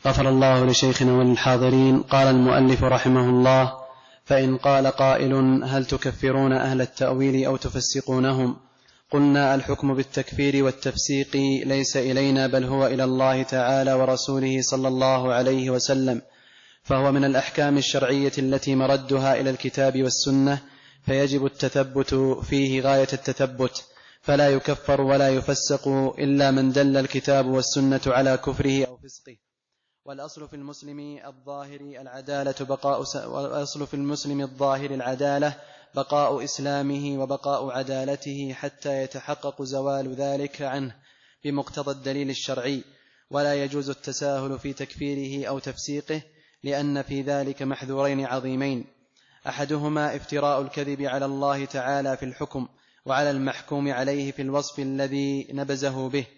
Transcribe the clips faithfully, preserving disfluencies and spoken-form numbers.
غفر الله لشيخنا وللحاضرين. قال المؤلف رحمه الله: فإن قال قائل: هل تكفرون أهل التأويل أو تفسقونهم؟ قلنا: الحكم بالتكفير والتفسيق ليس إلينا، بل هو إلى الله تعالى ورسوله صلى الله عليه وسلم، فهو من الأحكام الشرعية التي مردها إلى الكتاب والسنة، فيجب التثبت فيه غاية التثبت، فلا يكفر ولا يفسق إلا من دل الكتاب والسنة على كفره أو فسقه. والأصل في المسلم الظاهر العدالة بقاء والأصل في المسلم الظاهر العدالة بقاء إسلامه وبقاء عدالته حتى يتحقق زوال ذلك عنه بمقتضى الدليل الشرعي، ولا يجوز التساهل في تكفيره أو تفسيقه، لأن في ذلك محذورين عظيمين: أحدهما افتراء الكذب على الله تعالى في الحكم وعلى المحكوم عليه في الوصف الذي نبزه به،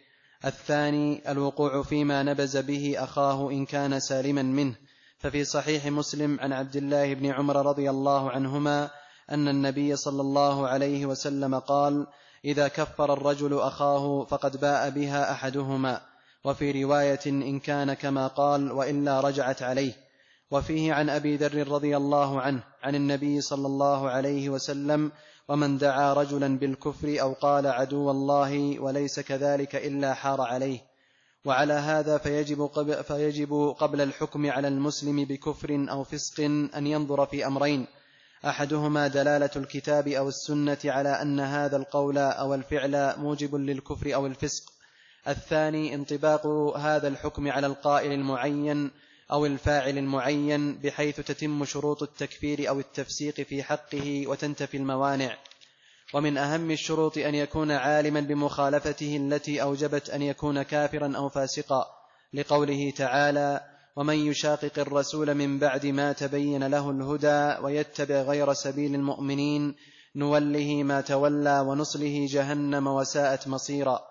الثاني الوقوع فيما نبز به أخاه إن كان سالما منه. ففي صحيح مسلم عن عبد الله بن عمر رضي الله عنهما أن النبي صلى الله عليه وسلم قال: إذا كفر الرجل أخاه فقد باء بها أحدهما، وفي رواية إن كان كما قال وإلا رجعت عليه. وفيه عن أبي ذر رضي الله عنه عن النبي صلى الله عليه وسلم: ومن دعا رجلا بالكفر أو قال عدو الله وليس كذلك إلا حار عليه. وعلى هذا فيجب قبل, فيجب قبل الحكم على المسلم بكفر أو فسق أن ينظر في أمرين: أحدهما دلالة الكتاب أو السنة على أن هذا القول أو الفعل موجب للكفر أو الفسق، الثاني انطباق هذا الحكم على القائل المعين أو الفاعل المعين، بحيث تتم شروط التكفير أو التفسيق في حقه وتنتفي الموانع. ومن أهم الشروط أن يكون عالما بمخالفته التي أوجبت أن يكون كافرا أو فاسقا، لقوله تعالى: ومن يشاقق الرسول من بعد ما تبين له الهدى ويتبع غير سبيل المؤمنين نوله ما تولى ونصله جهنم وساءت مصيرا.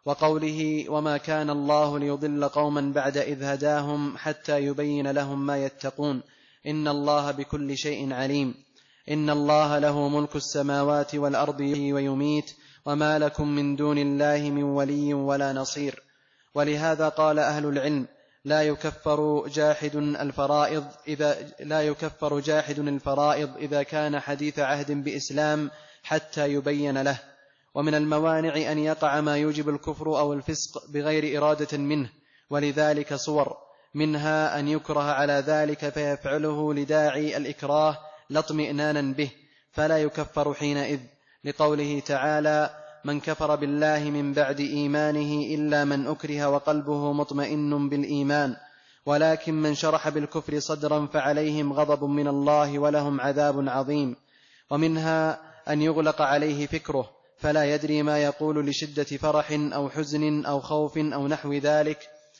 وقوله: وما كان الله ليضل قوما بعد إذ هداهم حتى يبين لهم ما يتقون إن الله بكل شيء عليم. إن الله له ملك السماوات والأرض ويميت وما لكم من دون الله من ولي ولا نصير. ولهذا قال أهل العلم: لا يكفر جاحد الفرائض إذا لا يكفر جاحد الفرائض إذا كان حديث عهد بإسلام حتى يبين له. ومن الموانع أن يقع ما يوجب الكفر أو الفسق بغير إرادة منه، ولذلك صور، منها أن يكره على ذلك فيفعله لداعي الإكراه لا اطمئنانا به، فلا يكفر حينئذ، لقوله تعالى: من كفر بالله من بعد إيمانه إلا من أكره وقلبه مطمئن بالإيمان، ولكن من شرح بالكفر صدرا فعليهم غضب من الله ولهم عذاب عظيم. ومنها أن يغلق عليه فكره فلا يدري ما يقول لشدة فرح أو حزن أو خوف أو نحو ذلك.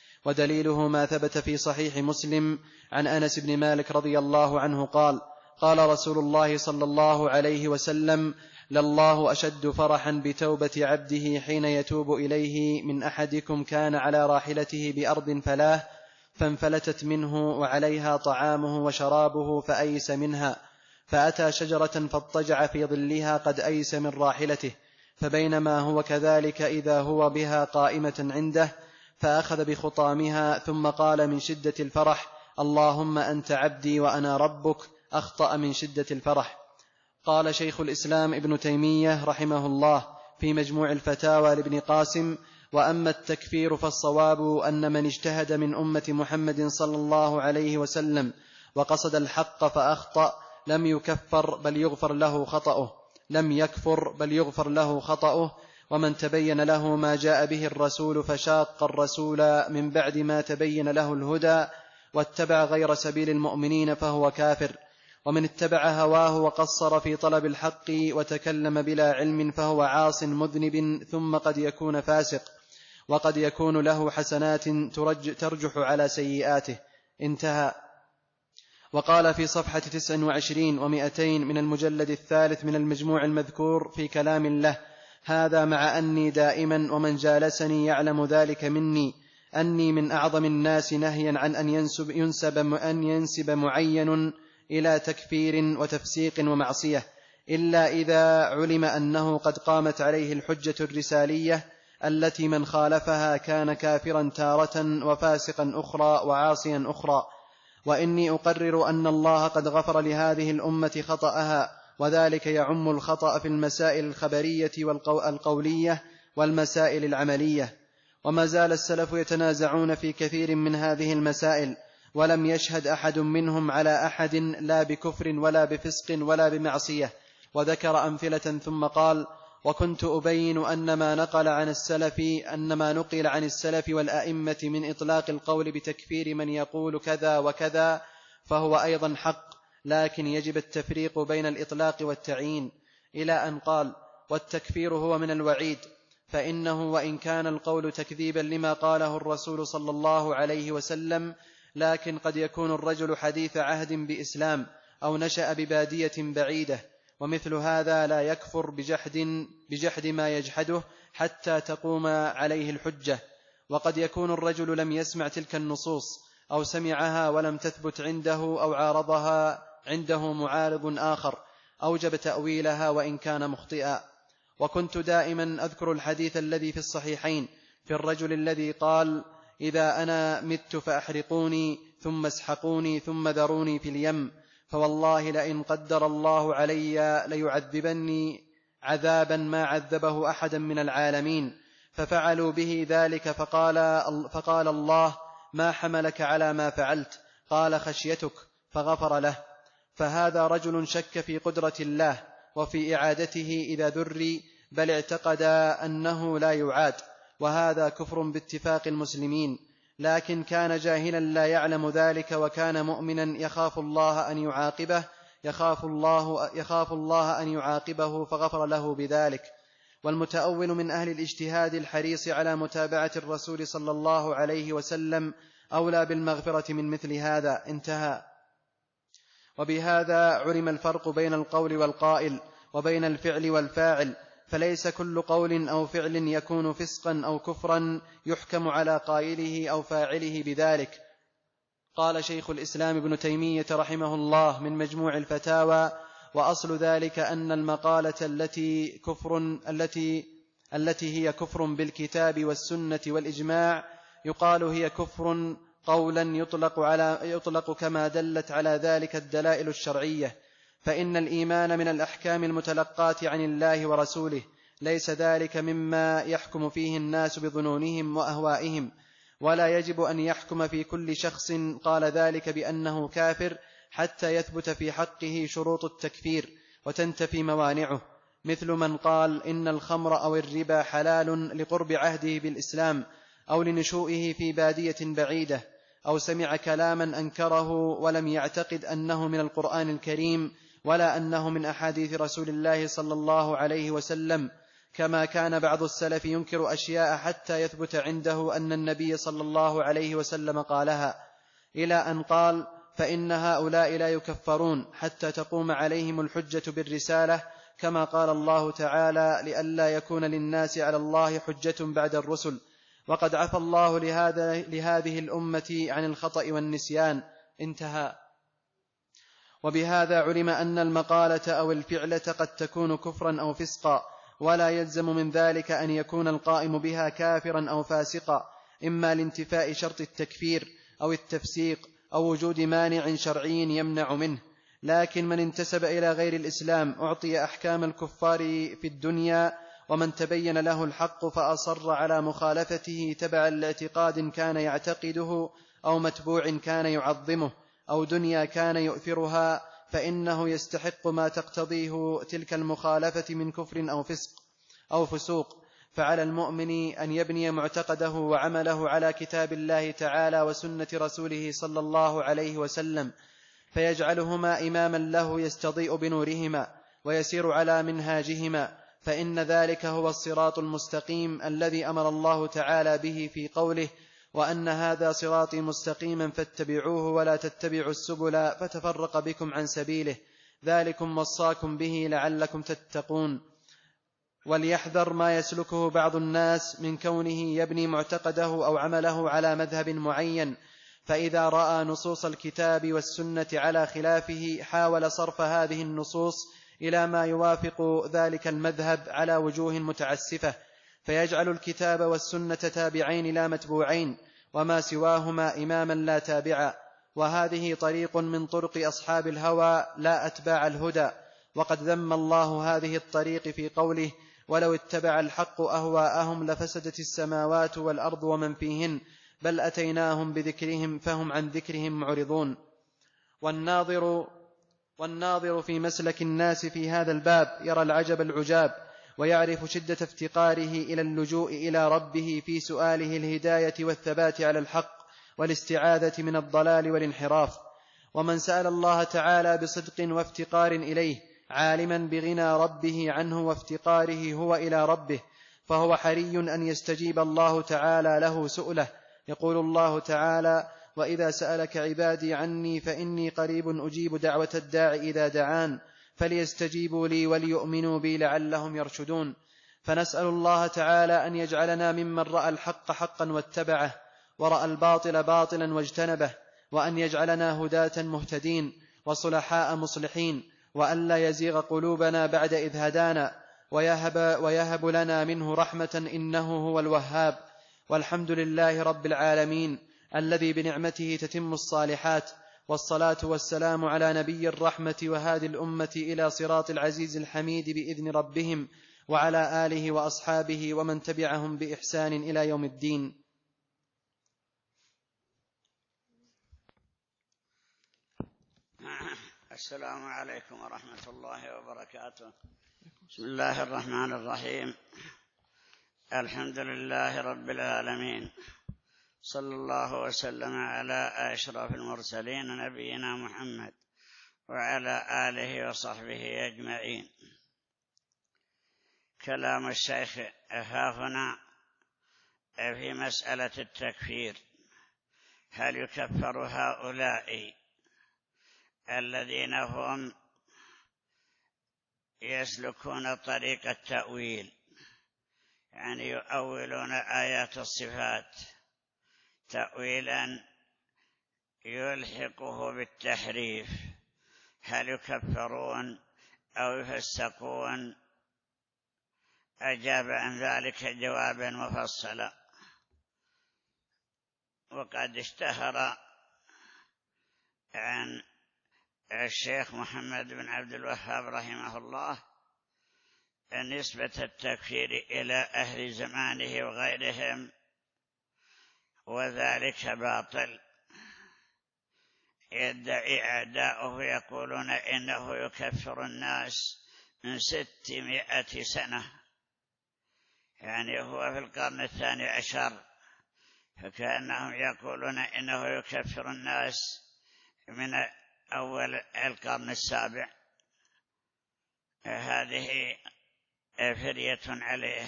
ودليله ما ثبت في صحيح مسلم عن أنس بن مالك رضي الله عنه قال: قال رسول الله صلى الله عليه وسلم: لله أشد فرحا بتوبة عبده حين يتوب إليه من أحدكم كان على راحلته بأرض فلاه فانفلتت منه وعليها طعامه وشرابه فأيس منها، فأتى شجرة فاضطجع في ظلها قد أيس من راحلته، فبينما هو كذلك إذا هو بها قائمة عنده، فأخذ بخطامها ثم قال من شدة الفرح: اللهم أنت عبدي وأنا ربك، أخطأ من شدة الفرح. قال شيخ الإسلام ابن تيمية رحمه الله في مجموع الفتاوى لابن قاسم: وأما التكفير فالصواب أن من اجتهد من أمة محمد صلى الله عليه وسلم وقصد الحق فأخطأ لم يكفر بل يغفر له خطأه لم يكفر بل يغفر له خطأه ومن تبين له ما جاء به الرسول فشاق الرسول من بعد ما تبين له الهدى واتبع غير سبيل المؤمنين فهو كافر. ومن اتبع هواه وقصر في طلب الحق وتكلم بلا علم فهو عاص مذنب، ثم قد يكون فاسق، وقد يكون له حسنات ترجح على سيئاته. انتهى. وقال في صفحة تسع وعشرين ومئتين من المجلد الثالث من المجموع المذكور في كلام له: هذا مع أني دائما ومن جالسني يعلم ذلك مني أني من أعظم الناس نهيا عن أن ينسب, ينسب, أن ينسب معين إلى تكفير وتفسيق ومعصية، إلا إذا علم أنه قد قامت عليه الحجة الرسالية التي من خالفها كان كافرا تارة وفاسقا أخرى وعاصيا أخرى. وإني أقرر أن الله قد غفر لهذه الأمة خطأها، وذلك يعم الخطأ في المسائل الخبرية والقولية والمسائل العملية. وما زال السلف يتنازعون في كثير من هذه المسائل، ولم يشهد أحد منهم على أحد لا بكفر ولا بفسق ولا بمعصية. وذكر أمثلة ثم قال: وكنت أبين أن ما نقل عن السلف أن ما نقل عن السلف والأئمة من إطلاق القول بتكفير من يقول كذا وكذا فهو أيضا حق، لكن يجب التفريق بين الإطلاق والتعيين، إلى أن قال: والتكفير هو من الوعيد، فإنه وإن كان القول تكذيبا لما قاله الرسول صلى الله عليه وسلم، لكن قد يكون الرجل حديث عهد بإسلام أو نشأ ببادية بعيدة، ومثل هذا لا يكفر بجحد, بجحد ما يجحده حتى تقوم عليه الحجة. وقد يكون الرجل لم يسمع تلك النصوص أو سمعها ولم تثبت عنده أو عارضها عنده معارض آخر أوجب تأويلها وإن كان مخطئا. وكنت دائما أذكر الحديث الذي في الصحيحين في الرجل الذي قال: إذا أنا مت فأحرقوني ثم اسحقوني ثم ذروني في اليم، فوالله لئن قدر الله علي ليعذبني عذابا ما عذبه أحدا من العالمين. ففعلوا به ذلك، فقال, فقال الله: ما حملك على ما فعلت؟ قال: خشيتك، فغفر له. فهذا رجل شك في قدرة الله وفي إعادته إذا ذري، بل اعتقد أنه لا يعاد، وهذا كفر باتفاق المسلمين، لكن كان جاهلا لا يعلم ذلك، وكان مؤمنا يخاف الله أن يعاقبه يخاف الله, يخاف الله أن يعاقبه فغفر له بذلك. والمتأول من أهل الاجتهاد الحريص على متابعة الرسول صلى الله عليه وسلم أولى بالمغفرة من مثل هذا. انتهى. وبهذا علم الفرق بين القول والقائل وبين الفعل والفاعل، فليس كل قول أو فعل يكون فسقا أو كفرا يحكم على قائله أو فاعله بذلك. قال شيخ الإسلام ابن تيمية رحمه الله من مجموع الفتاوى: وأصل ذلك أن المقالة التي كفر التي التي هي كفر بالكتاب والسنة والإجماع يقال هي كفر قولا يطلق على يطلق كما دلت على ذلك الدلائل الشرعية، فإن الإيمان من الأحكام المتلقاة عن الله ورسوله، ليس ذلك مما يحكم فيه الناس بظنونهم وأهوائهم، ولا يجب أن يحكم في كل شخص قال ذلك بأنه كافر حتى يثبت في حقه شروط التكفير وتنتفي موانعه، مثل من قال إن الخمر أو الربا حلال لقرب عهده بالإسلام أو لنشوئه في بادية بعيدة، أو سمع كلاما أنكره ولم يعتقد أنه من القرآن الكريم ولا أنه من أحاديث رسول الله صلى الله عليه وسلم، كما كان بعض السلف ينكر أشياء حتى يثبت عنده أن النبي صلى الله عليه وسلم قالها، إلى أن قال: فإن هؤلاء لا يكفرون حتى تقوم عليهم الحجة بالرسالة، كما قال الله تعالى: لئلا يكون للناس على الله حجة بعد الرسل. وقد عفى الله لهذا لهذه الأمة عن الخطأ والنسيان. انتهى. وبهذا علم أن المقالة أو الفعلة قد تكون كفرا أو فسقا، ولا يلزم من ذلك أن يكون القائم بها كافرا أو فاسقا، إما لانتفاء شرط التكفير أو التفسيق أو وجود مانع شرعي يمنع منه. لكن من انتسب إلى غير الإسلام أعطي أحكام الكفار في الدنيا، ومن تبين له الحق فأصر على مخالفته تبعا لاعتقاد كان يعتقده أو متبوع كان يعظمه أو دنيا كان يؤثرها، فإنه يستحق ما تقتضيه تلك المخالفة من كفر أو فسق أو فسوق. فعلى المؤمن أن يبني معتقده وعمله على كتاب الله تعالى وسنة رسوله صلى الله عليه وسلم، فيجعلهما إماما له يستضيء بنورهما ويسير على منهاجهما، فإن ذلك هو الصراط المستقيم الذي أمر الله تعالى به في قوله: وأن هذا صراطي مستقيما فاتبعوه ولا تتبعوا السبل فتفرق بكم عن سبيله، ذلكم وصاكم به لعلكم تتقون. وليحذر ما يسلكه بعض الناس من كونه يبني معتقده أو عمله على مذهب معين، فإذا رأى نصوص الكتاب والسنة على خلافه حاول صرف هذه النصوص إلى ما يوافق ذلك المذهب على وجوه متعسفة، فيجعل الكتاب والسنة تابعين لا متبوعين، وما سواهما إماما لا تابعا. وهذه طريق من طرق أصحاب الهوى لا أتباع الهدى. وقد ذم الله هذه الطريق في قوله: ولو اتبع الحق أهواءهم لفسدت السماوات والأرض ومن فيهن بل أتيناهم بذكرهم فهم عن ذكرهم معرضون. والناظر, والناظر في مسلك الناس في هذا الباب يرى العجب العجاب، ويعرف شدة افتقاره إلى اللجوء إلى ربه في سؤاله الهداية والثبات على الحق والاستعاذة من الضلال والانحراف. ومن سأل الله تعالى بصدق وافتقار إليه عالما بغنى ربه عنه وافتقاره هو إلى ربه، فهو حري أن يستجيب الله تعالى له سؤله. يقول الله تعالى: وإذا سألك عبادي عني فإني قريب أجيب دعوة الداع إذا دعان فليستجيبوا لي وليؤمنوا بي لعلهم يرشدون. فنسأل الله تعالى أن يجعلنا ممن رأى الحق حقا واتبعه، ورأى الباطل باطلا واجتنبه، وأن يجعلنا هداة مهتدين وصلحاء مصلحين، وأن لا يزيغ قلوبنا بعد إذ هدانا، ويهب, ويهب لنا منه رحمة إنه هو الوهاب. والحمد لله رب العالمين الذي بنعمته تتم الصالحات. والصلاة والسلام على نبي الرحمة وهادي الأمة إلى صراط العزيز الحميد بإذن ربهم، وعلى آله وأصحابه ومن تبعهم بإحسان إلى يوم الدين. السلام عليكم ورحمة الله وبركاته. بسم الله الرحمن الرحيم. الحمد لله رب العالمين، صلى الله وسلم على أشرف المرسلين نبينا محمد وعلى آله وصحبه أجمعين. كلام الشيخ ها هنا في مسألة التكفير: هل يكفر هؤلاء الذين هم يسلكون طريق التأويل، يعني يؤولون آيات الصفات تأويلا يلحقه بالتحريف، هل يكفرون أو يفسقون؟ أجاب عن ذلك جوابا مفصلا. وقد اشتهر عن الشيخ محمد بن عبد الوهاب رحمه الله نسبة التكفير إلى أهل زمانه وغيرهم، وذلك باطل. يدعي أعداؤه يقولون إنه يكفر الناس من ستمائة سنة، يعني هو في القرن الثاني عشر، فكأنهم يقولون إنه يكفر الناس من أول القرن السابع. هذه فرية عليه.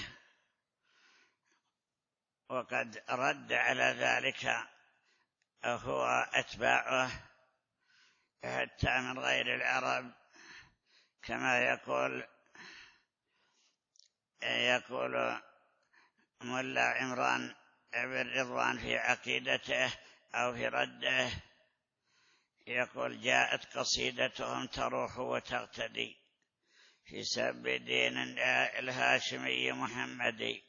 وقد رد على ذلك هو أتباعه حتى من غير العرب، كما يقول يقول ملا عمران بن رضوان في عقيدته أو في رده، يقول: جاءت قصيدتهم تروح وتغتدي في سب دين الهاشمي محمدي.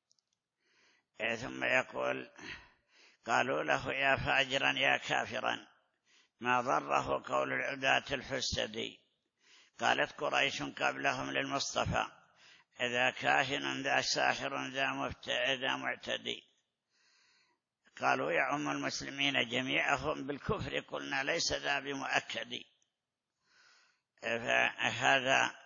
ثم يقول: قالوا له: يا فاجرا يا كافرا ما ضره قول العداة الحسدي. قالت قريش قبلهم للمصطفى: إذا كاهن ذا ساحر ذا معتدي. قالوا: يعم المسلمين جميعهم بالكفر، قلنا ليس ذا بمؤكد. فهذا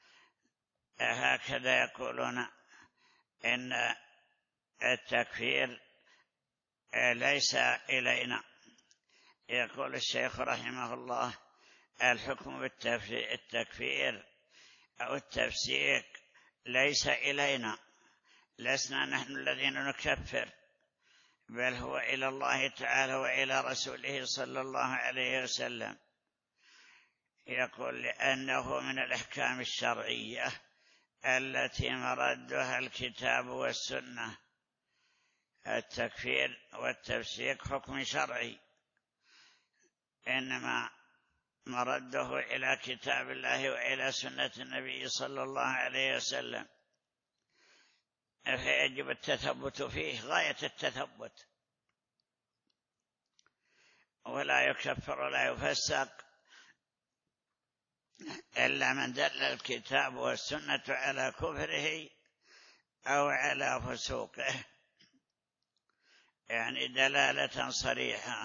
هكذا يقولون إن التكفير ليس إلينا. يقول الشيخ رحمه الله: الحكم بالتكفير أو التفسيق ليس إلينا، لسنا نحن الذين نكفر، بل هو إلى الله تعالى وإلى رسوله صلى الله عليه وسلم. يقول: لأنه من الأحكام الشرعية التي مردها الكتاب والسنة. التكفير والتفسيق حكم شرعي، إنما مرده إلى كتاب الله وإلى سنة النبي صلى الله عليه وسلم. فيجب التثبت فيه غاية التثبت، ولا يكفر ولا يفسق إلا من دل الكتاب والسنة على كفره أو على فسوقه، يعني دلالة صريحة.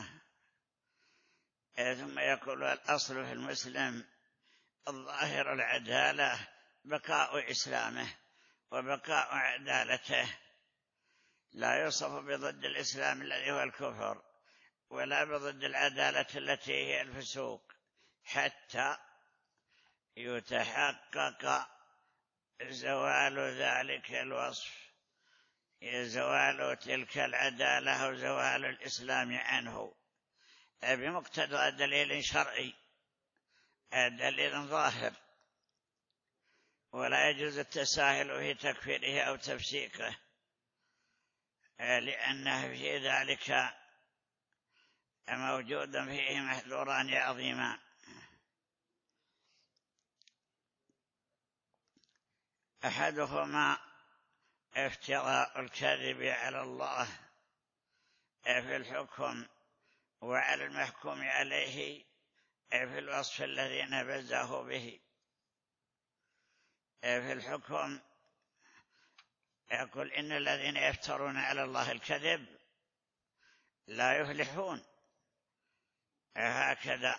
ثم يقول الأصل في المسلم الظاهر العدالة، بقاء إسلامه وبقاء عدالته، لا يوصف بضد الإسلام الذي هو الكفر ولا بضد العدالة التي هي الفسوق، حتى يتحقق زوال ذلك الوصف، زوال تلك العدالة أو زوال الإسلام عنه بمقتضى دليل شرعي، دليل ظاهر، ولا يجوز التساهل في تكفيره أو تفسيقه، لأنه في ذلك موجود فيه محذوران عظيمان. أحدهما افتراء الكذب على الله في الحكم وعلى المحكوم عليه في الوصف الذي نبذه به. في الحكم يقول إن الذين يفترون على الله الكذب لا يفلحون، هكذا.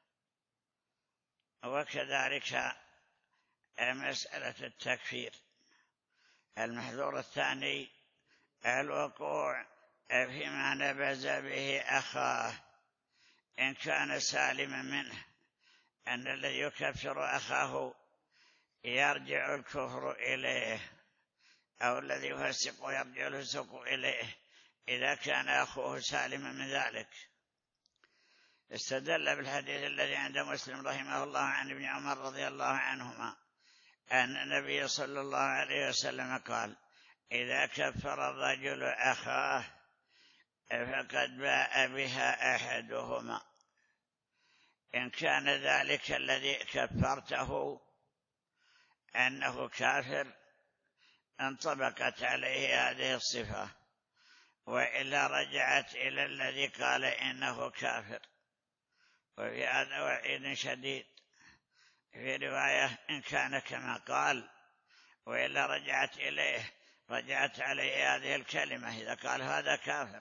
وكذلك مسألة التكفير. المحذور الثاني الوقوع فيما نبذ به أخاه إن كان سالما منه، أن الذي يكفر أخاه يرجع الكفر إليه، أو الذي يفسق يرجع الفسق إليه إذا كان أخوه سالما من ذلك. استدل بالحديث الذي عند مسلم رحمه الله عن ابن عمر رضي الله عنهما أن النبي صلى الله عليه وسلم قال: إذا كفر الرجل أخاه فقد باء بها أحدهما، إن كان ذلك الذي كفرته أنه كافر انطبقت عليه هذه الصفة، وإلا رجعت إلى الذي قال إنه كافر. وفي هذا وعيد شديد، في رواية إن كان كما قال وإلا رجعت إليه، رجعت عليه هذه الكلمة إذا قال هذا كافر.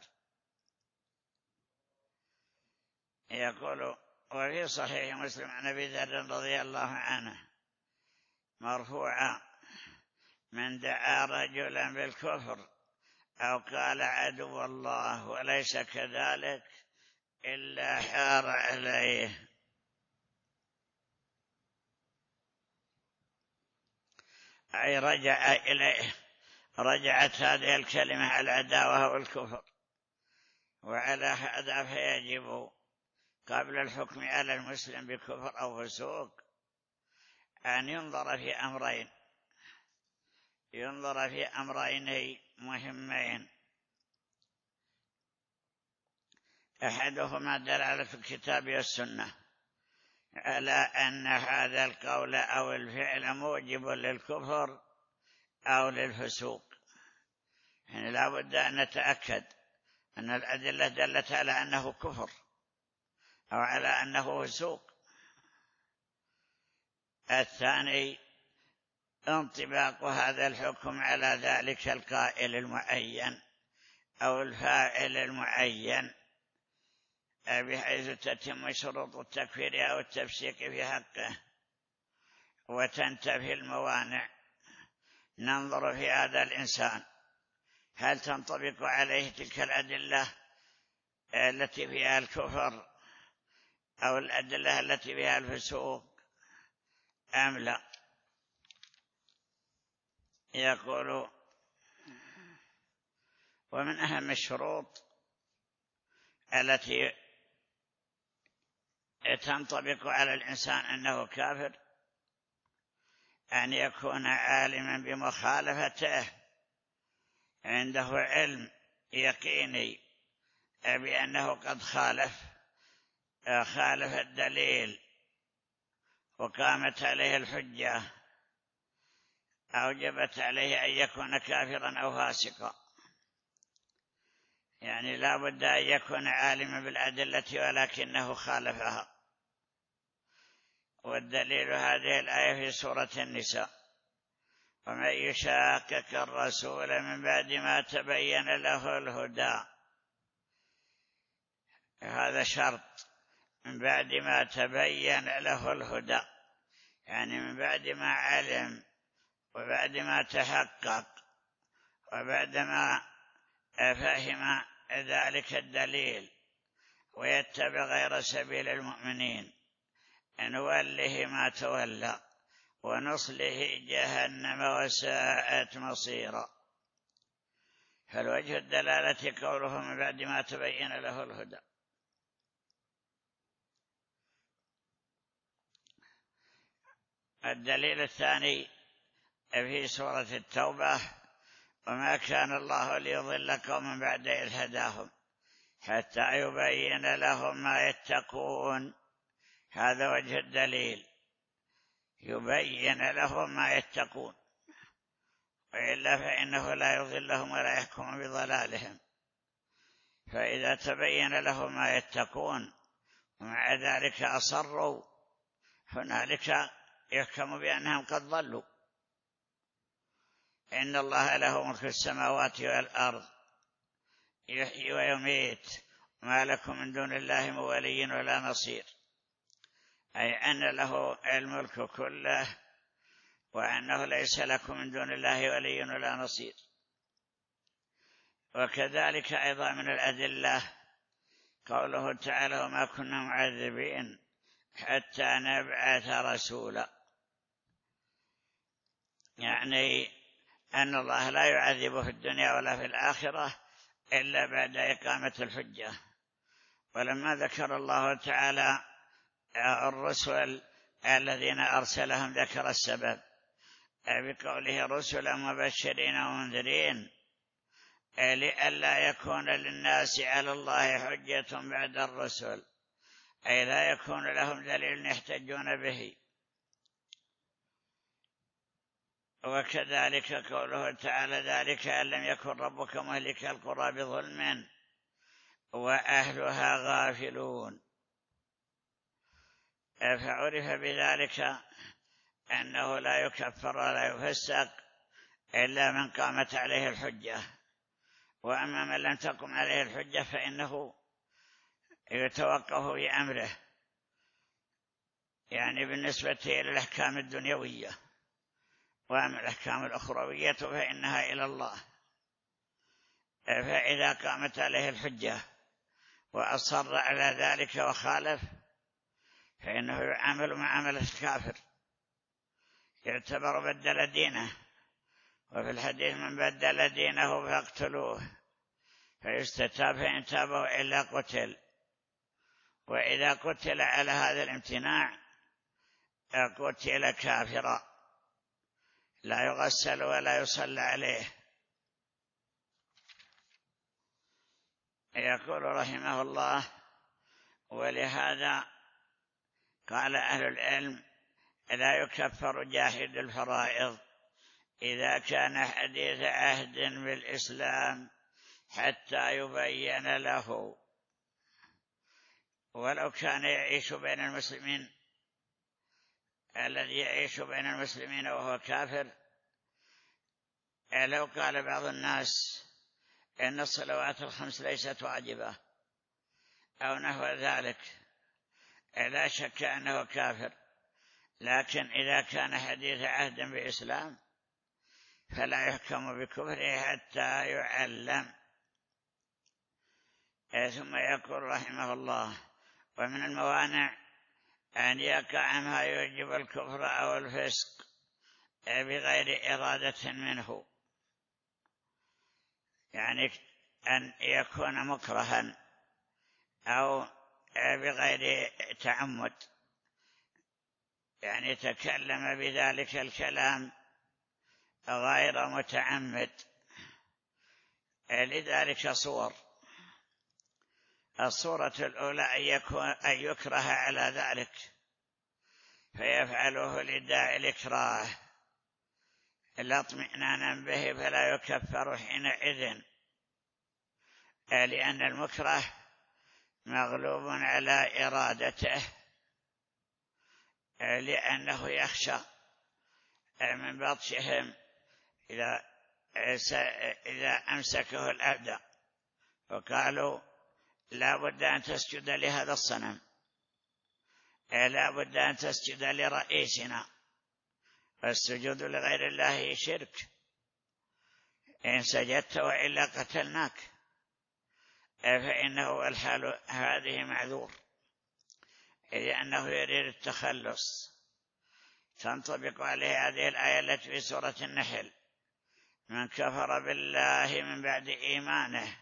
يقول وفي صحيح مسلم عن أبي ذر رضي الله عنه مرفوعا: من دعا رجلا بالكفر أو قال عدو الله وليس كذلك إلا حار عليه. أي رجع إليه، رجعت هذه الكلمة على العداوة والكفر. وعلى هذا فيجب قبل الحكم على المسلم بكفر أو فسوق أن ينظر في أمرين، ينظر في أمرين مهمين: أحدهما دلالة الكتاب والسنة على أن هذا القول أو الفعل موجب للكفر أو للفسوق. يعني لا بد أن نتأكد أن الأدلة دلت على أنه كفر أو على أنه فسوق. الثاني انطباق هذا الحكم على ذلك القائل المعين أو الفاعل المعين، بحيث تتم شروط التكفير أو التفسيق في حقه وتنتفي الموانع. ننظر في هذا الإنسان هل تنطبق عليه تلك الأدلة التي فيها الكفر أو الأدلة التي فيها الفسوق أم لا. يقول ومن أهم الشروط التي تنطبق على الإنسان أنه كافر أن يكون عالما بمخالفته، عنده علم يقيني بأنه قد خالف خالف الدليل وقامت عليه الحجة، أوجبت عليه أن يكون كافرا أو فاسقا، يعني لا بد أن يكون عالما بالأدلة ولكنه خالفها. والدليل هذه الآية في سورة النساء: ومن يشاكك الرسول من بعد ما تبين له الهدى. هذا شرط، من بعد ما تبين له الهدى، يعني من بعد ما علم وبعد ما تحقق وبعد ما فهم ذلك الدليل ويتبع غير سبيل المؤمنين نوله ما تولى ونصله جهنم وساءت مصيرا. فالوجه الدلالة قوله من بعد ما تبين له الهدى. الدليل الثاني في سورة التوبة: وما كان الله ليضل قوما بعد إذ هداهم حتى يبين لهم ما يتقون. هذا وجه الدليل، يبين لهم ما يتقون، وإلا فإنه لا يضلهم ولا يحكم بضلالهم. فإذا تبين لهم ما يتقون ومع ذلك أصروا، هنالك يحكم بأنهم قد ضلوا. إن الله له ملك السماوات والأرض يحيي ويميت ما لكم من دون الله من ولي ولا نصير، أي أن له الملك كله وأنه ليس لكم من دون الله ولي ولا نصير. وكذلك أيضا من الأدلة قوله تعالى: وما كنا معذبين حتى نبعث رسولا، يعني أن الله لا يعذب في الدنيا ولا في الآخرة إلا بعد إقامة الحجة. ولما ذكر الله تعالى الرسل الذين أرسلهم ذكر السبب بقوله: رسلا مبشرين ومنذرين، لئلا يكون للناس على الله حجة بعد الرسل، أي لا يكون لهم دليل يحتجون به. وكذلك قوله تعالى: ذلك أن لم يكن ربك مهلك القرى بظلم وأهلها غافلون. فعرف بذلك أنه لا يكفر ولا يفسق إلا من قامت عليه الحجة، وأما من لم تقم عليه الحجة فإنه يتوقف بأمره، يعني بالنسبة إلى الأحكام الدنيوية. وأما الأحكام الأخروية فإنها إلى الله. فإذا قامت عليه الحجة وأصر على ذلك وخالف فإنه يعامل معاملة الكافر، يعتبر بدل دينه. وفي الحديث: من بدل دينه فاقتلوه، فيستتاب، فإن تابوا إلا قتل. وإذا قتل على هذا الامتناع قتل كافرا، لا يغسل ولا يصلى عليه. يقول رحمه الله: ولهذا قال أهل العلم: لا يكفر جاحد الفرائض إذا كان حديث عهد بالإسلام حتى يبين له، ولو كان يعيش بين المسلمين، الذي يعيش بين المسلمين وهو كافر. لو قال بعض الناس إن الصلوات الخمس ليست واجبة أو نحو ذلك، لا شك أنه كافر. لكن إذا كان حديث عهد بإسلام فلا يحكم بكفره حتى يعلم. ثم يقول رحمه الله: ومن الموانع أن يقع ما يوجب الكفر أو الفسق بغير إرادة منه، يعني أن يكون مكرها أو بغير تعمد، يعني تكلم بذلك الكلام غير متعمد. لذلك صور: الصورة الأولى أن يكره على ذلك فيفعله لداعي الإكراه، لا اطمئنانا به فلا يكفر حينئذ، لأن المكره مغلوب على إرادته، لأنه يخشى من بطشهم إذا إذا أمسكه الأذى، وقالوا لا بد أن تسجد لهذا الصنم، لا بد أن تسجد لرئيسنا، السجود لغير الله شرك، إن سجدت وإلا قتلناك، فإنه الحال هذه معذور، لأنه يريد التخلص. تنطبق عليه هذه الآية التي في سورة النحل: من كفر بالله من بعد إيمانه،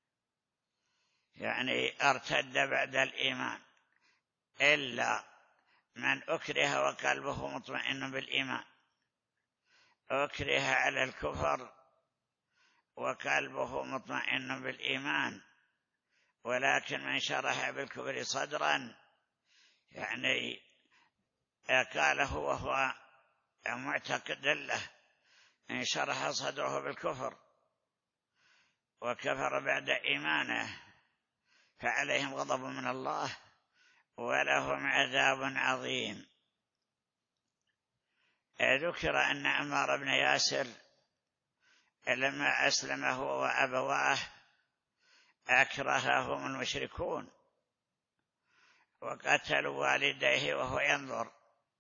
يعني ارتد بعد الإيمان، إلا من أكره وقلبه مطمئن بالإيمان. أكره على الكفر وقلبه مطمئن بالإيمان، ولكن من شرح بالكفر صدرا، يعني قاله وهو معتقد له، إن شرح صدره بالكفر وكفر بعد إيمانه فعليهم غضب من الله ولهم عذاب عظيم. ذكر أن عمار بن ياسر لما أسلم هو وأبواه أكرههم المشركون وقتلوا والديه وهو ينظر،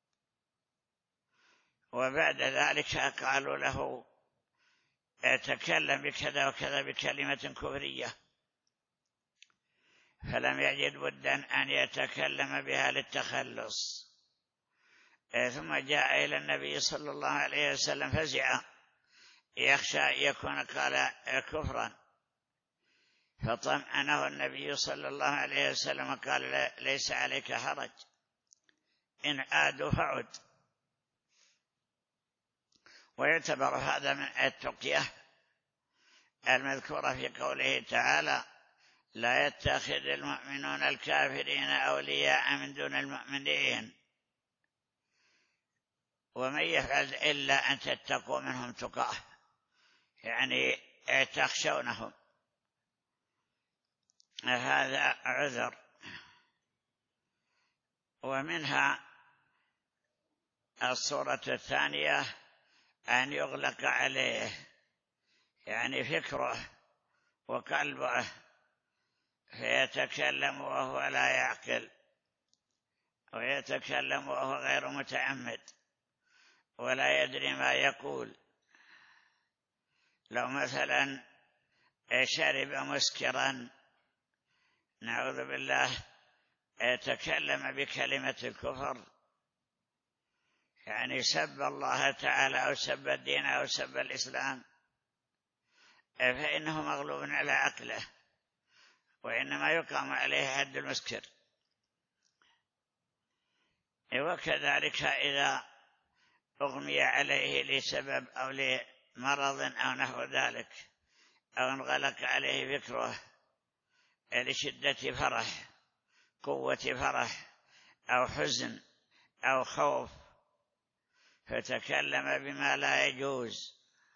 وبعد ذلك قالوا له تكلم بكذا وكذا بكلمة كفرية، فلم يجد بدا أن يتكلم بها للتخلص. ثم جاء إلى النبي صلى الله عليه وسلم فزع، يخشى أن يكون قال كفرا، فطمأنه النبي صلى الله عليه وسلم قال: ليس عليك حرج، إن عادوا فعد. ويعتبر هذا من التقية المذكورة في قوله تعالى: لا يتخذ المؤمنون الكافرين أولياء من دون المؤمنين، ومن يفعل إلا أن تتقوا منهم تقاه، يعني تخشونهم، هذا عذر. ومنها الصورة الثانية أن يغلق عليه، يعني فكره وقلبه، فيتكلم وهو لا يعقل، ويتكلم وهو غير متعمد ولا يدري ما يقول. لو مثلا شرب مسكرا نعوذ بالله يتكلم بكلمة الكفر، يعني سب الله تعالى أو سب الدين أو سب الإسلام، فإنه مغلوب على عقله، وإنما يقام عليه حد المسكر. وكذلك إذا أغمي عليه لسبب أو لمرض أو نحو ذلك، أو انغلق عليه فكره لشدة فرح، قوة فرح أو حزن أو خوف، فتكلم بما لا يجوز.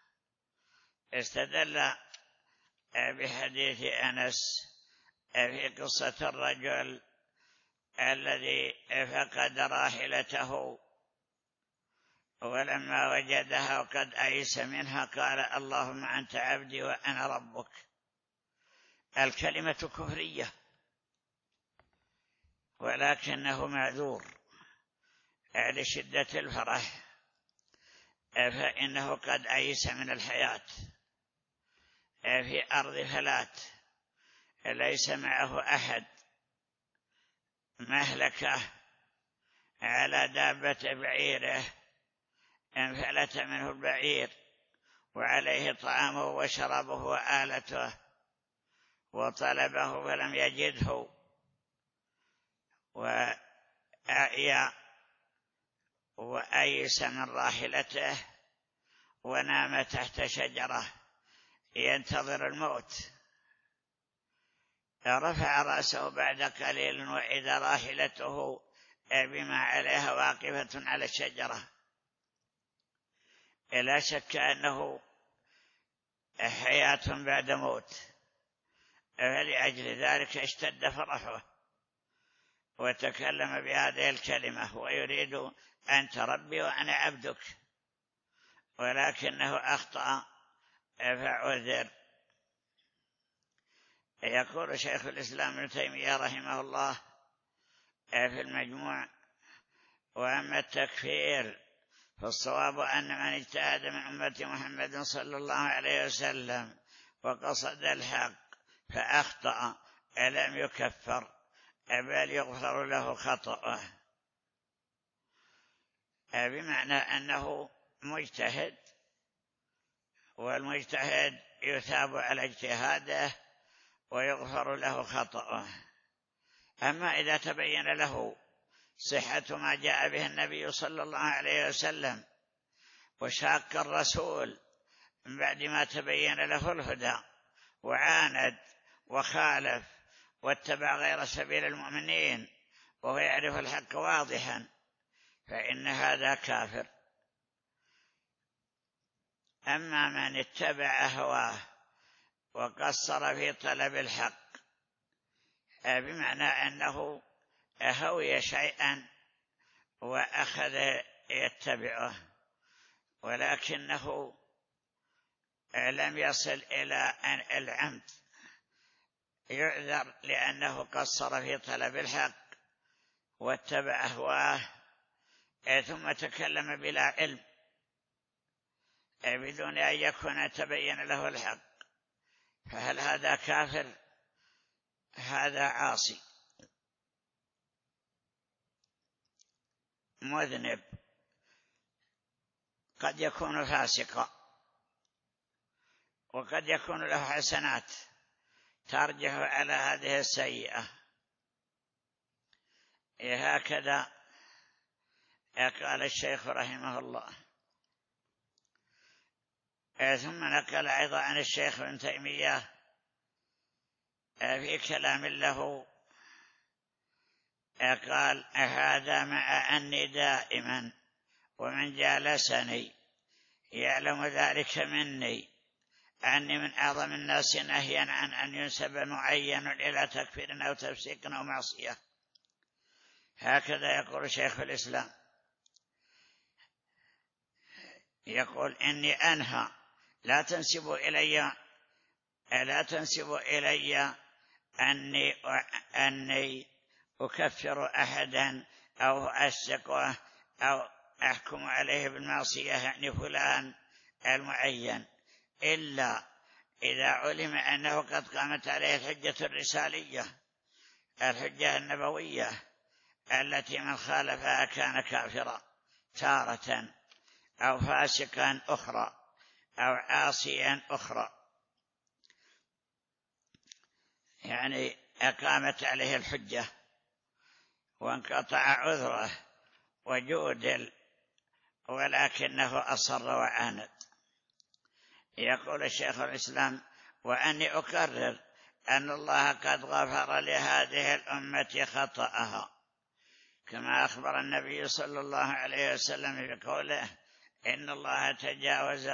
استدل بحديث أنس في قصة الرجل الذي فقد راحلته، ولما وجدها وقد أيس منها قال: اللهم أنت عبدي وأنا ربك. الكلمة كفرية، ولكنه معذور لشدة الفرح، فإنه قد أيس من الحياة في أرض فلات، ليس معه أحد، مهلكة على دابة بعيره، انفلت منه البعير وعليه طعامه وشرابه وآلته، وطلبه فلم يجده، وأعيا وأيس من راحلته، ونام تحت شجرة ينتظر الموت. رفع رأسه بعد قليل وإذا راحلته بما عليها واقفة على الشجرة، لا شك أنه حياة بعد موت، فلأجل ذلك اشتد فرحه وتكلم بهذه الكلمة ويريد أنت ربي وأنا عبدك، ولكنه أخطأ فعذر. يقول شيخ الإسلام ابن تيمية رحمه الله في المجموع: وأما التكفير فالصواب أن من اجتهد من أمة محمد صلى الله عليه وسلم وقصد الحق فأخطأ لم يكفر، بل يغفر له خطأه، بمعنى أنه مجتهد، والمجتهد يثاب على اجتهاده ويغفر له خطأه. أما إذا تبين له صحة ما جاء به النبي صلى الله عليه وسلم وشاك الرسول من بعد ما تبين له الهدى وعاند وخالف واتبع غير سبيل المؤمنين وهو يعرف الحق واضحا، فإن هذا كافر. أما من اتبع هواه وقصر في طلب الحق، بمعنى أنه هوي شيئا وأخذ يتبعه ولكنه لم يصل إلى العمد، يعذر لأنه قصر في طلب الحق واتبع هواه ثم تكلم بلا علم بدون أن يكون تبين له الحق، فهل هذا كافر؟ هذا عاصي مذنب، قد يكون فاسقا وقد يكون له حسنات ترجح على هذه السيئة. هكذا قال الشيخ رحمه الله. ثم نقل أيضا عن الشيخ ابن تيمية في كلام له قال: هذا مع أني دائما ومن جالسني يعلم ذلك مني أني من أعظم الناس نهيا عن أن ينسب معين إلى تكفير أو تفسيق أو معصية. هكذا يقول شيخ الإسلام، يقول: إني أنهى لا تنسبوا إلي لا تنسبوا إلي أني أني أكفر أحدا أو أسقه أو أحكم عليه بالمعصية، يعني فلان المعين، إلا إذا علم أنه قد قامت عليه الحجة الرسالية، الحجة النبوية التي من خالفها كان كافرا تارة أو فاسقا أخرى أو عاصيا أخرى، يعني أقامت عليه الحجة وانقطع عذره وجودل ولكنه أصر وعاند. يقول الشيخ الإسلام: وأني أكرر أن الله قد غفر لهذه الأمة خطأها، كما أخبر النبي صلى الله عليه وسلم بقوله: إن الله تجاوز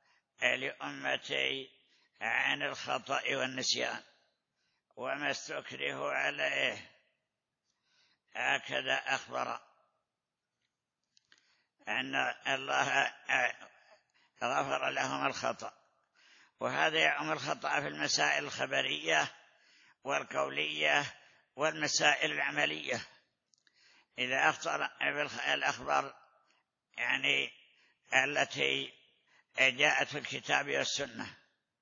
لأمتي عن الخطأ والنسيان وما استكرهوا عليه. هكذا أخبر أن الله غفر لهم الخطأ، وهذا يعم الخطأ في المسائل الخبرية والقولية والمسائل العملية. إذا أخطر بالأخبار يعني التي جاءت في الكتاب والسنة،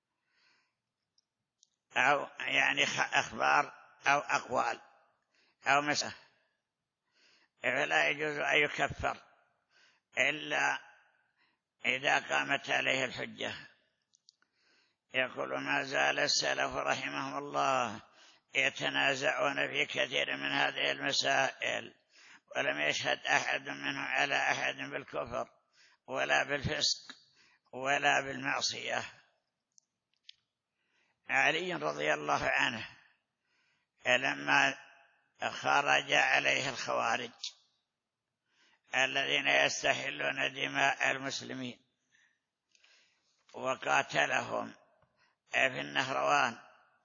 أو يعني أخبار أو أقوال أو مسألة، فلا يجوز أن يكفر إلا إذا قامت عليه الحجة. يقول: ما زال السلف رحمهم الله يتنازعون في كثير من هذه المسائل، ولم يشهد أحد منهم على أحد بالكفر ولا بالفسق ولا بالمعصية. علي رضي الله عنه لما خرج عليه الخوارج الذين يستحلون دماء المسلمين وقاتلهم في النهروان،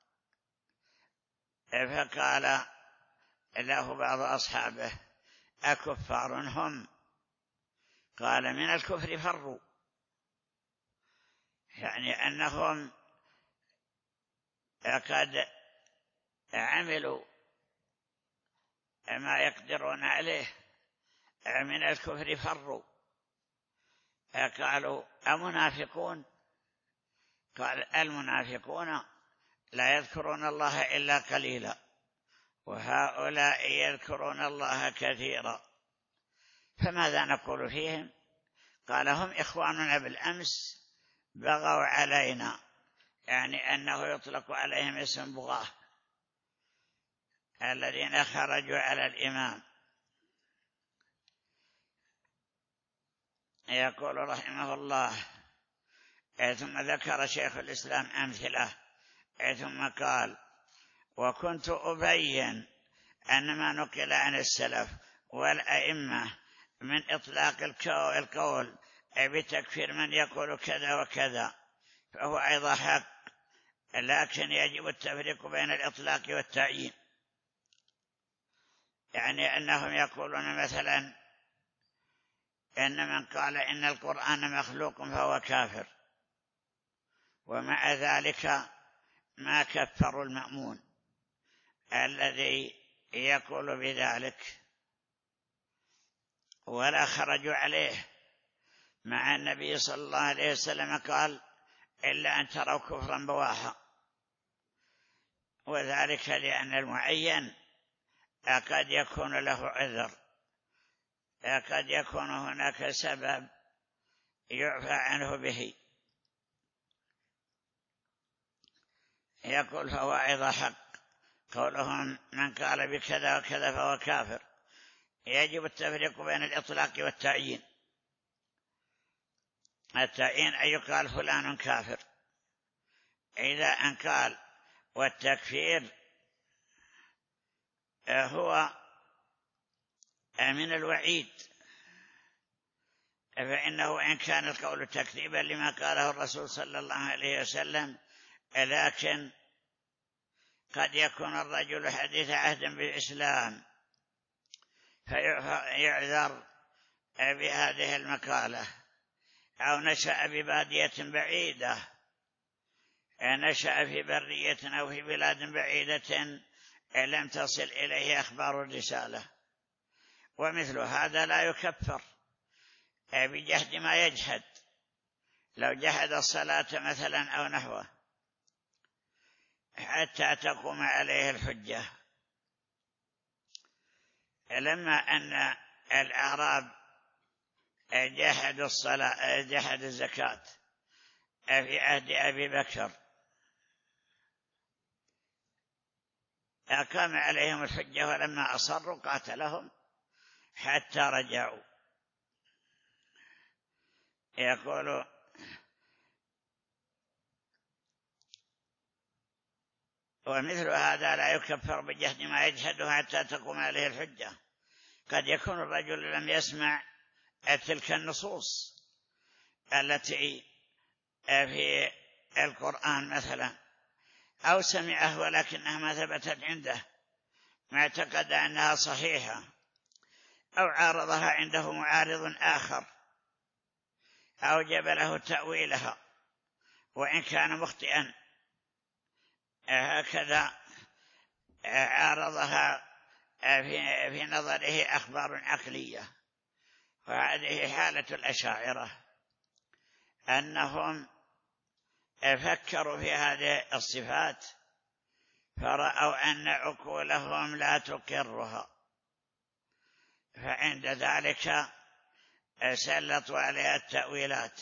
فقال له بعض أصحابه: أكفار هم؟ قال: من الكفر فروا، يعني أنهم قد عملوا ما يقدرون عليه، من الكفر فروا. قالوا: أمنافقون؟ قال: المنافقون لا يذكرون الله إلا قليلا، وهؤلاء يذكرون الله كثيرا، فماذا نقول فيهم؟ قال: هم إخواننا بالأمس، بغوا علينا، يعني أنه يطلق عليهم اسم بغاه الذين خرجوا على الإمام. يقول رحمه الله: ثم ذكر شيخ الإسلام أمثلة، ثم قال: وكنت أبين أن ما نقل عن السلف والأئمة من إطلاق القول بتكفير من يقول كذا وكذا فهو أيضا حق، لكن يجب التفريق بين الإطلاق والتعيين. يعني أنهم يقولون مثلا إن من قال إن القرآن مخلوق فهو كافر، ومع ذلك ما كفروا المأمون الذي يقول بذلك ولا خرجوا عليه، مع النبي صلى الله عليه وسلم قال: إلا أن تروا كفرا بواحا. وذلك لأن المعين قد يكون له عذر، قد يكون هناك سبب يعفى عنه به. يقول: فهو أيضا حق قولهم من قال بكذا وكذا فهو كافر. يجب التفريق بين الإطلاق والتعيين. التعيين أن يقال فلان كافر، إذا أن قال، والتكفير هو من الوعيد، فإنه إن كان القول تكذيبا لما قاله الرسول صلى الله عليه وسلم، لكن قد يكون الرجل حديث عهد بالإسلام فيعذر بهذه المقالة، أو نشأ ببادية بعيدة، نشأ في برية أو في بلاد بعيدة لم تصل إليه أخبار الرسالة، ومثل هذا لا يكفر بجهد ما يجحد. لو جحد الصلاة مثلا أو نحوه حتى تقوم عليه الحجة. لما أن الأعراب جحدوا الصلاة جحد الزكاة في عهد أبي بكر، أقام عليهم الحجة، ولما أصروا قاتلهم حتى رجعوا. يقول: ومثل هذا لا يكفر بجهد ما يجحده حتى تقوم عليه الحجة. قد يكون الرجل لم يسمع تلك النصوص التي في القرآن مثلا، أو سمعه ولكنها ما ثبتت عنده، ما اعتقد أنها صحيحة، أو عارضها عنده معارض آخر أوجب له تأويلها وإن كان مخطئا، هكذا عارضها في نظره أخبار عقلية. وهذه حالة الأشاعرة، أنهم فكروا في هذه الصفات فرأوا أن عقولهم لا تقرها، فعند ذلك سلطوا عليها التأويلات،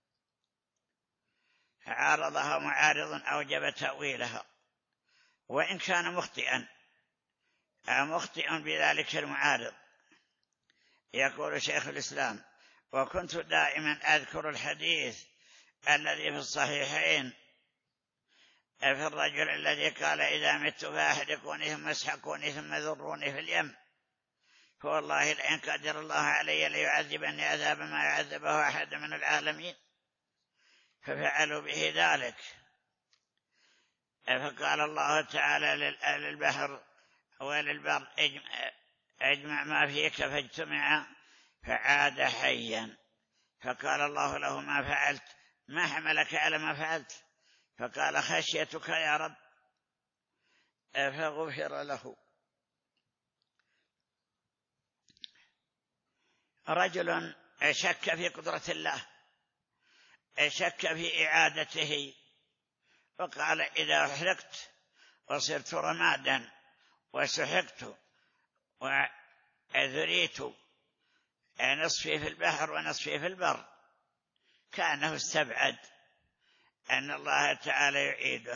عارضها معارض أوجب تأويلها وإن كان مخطئا مخطئ بذلك المعارض. يقول شيخ الإسلام: وكنت دائما أذكر الحديث الذي في الصحيحين في الرجل الذي قال: إذا مت فأحرقوني ثم اسحقوني ثم ذروني في اليم، فوالله لئن قدر الله علي ليعذبني عذابا ما يعذبه أحد من العالمين. ففعلوا به ذلك. فقال الله تعالى للبحر وللبر اجمع ما فيك فاجتمع فعاد حيا. فقال الله له ما فعلت؟ ما حملك على ما فعلت؟ فقال خشيتك يا رب، فغفر له. رجل شك في قدرة الله، شك في إعادته، وقال إذا أحرقت وصرت رمادا وسحقت وذريت نصفي في البحر ونصفي في البر، كأنه استبعد أن الله تعالى يعيده،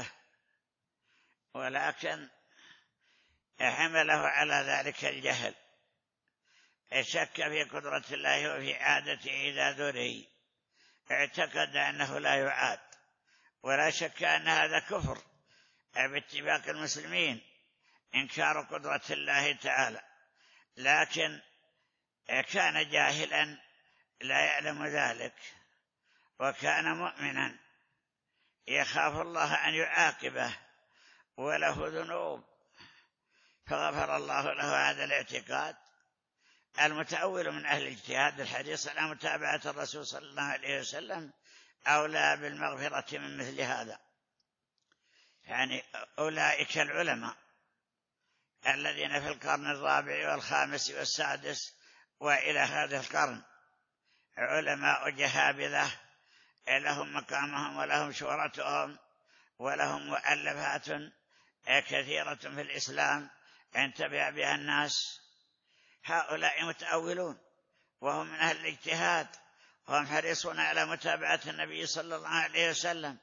ولكن حمله على ذلك الجهل. شك في قدرة الله وفي عادته إذا ذري، اعتقد أنه لا يعاد، ولا شك أن هذا كفر باتفاق المسلمين، إنكار قدرة الله تعالى، لكن كان جاهلا لا يعلم ذلك، وكان مؤمنا يخاف الله أن يعاقبه وله ذنوب، فغفر الله له هذا الاعتقاد. المتأول من أهل الاجتهاد الحريص على متابعة الرسول صلى الله عليه وسلم أولى بالمغفرة من مثل هذا، يعني أولئك العلماء الذين في القرن الرابع والخامس والسادس وإلى هذا القرن، علماء جهابذة لهم مقامهم ولهم شهرتهم ولهم مؤلفات كثيرة في الإسلام ينتفع بها الناس. هؤلاء متأولون وهم من أهل الاجتهاد، وهم حريصون على متابعة النبي صلى الله عليه وسلم،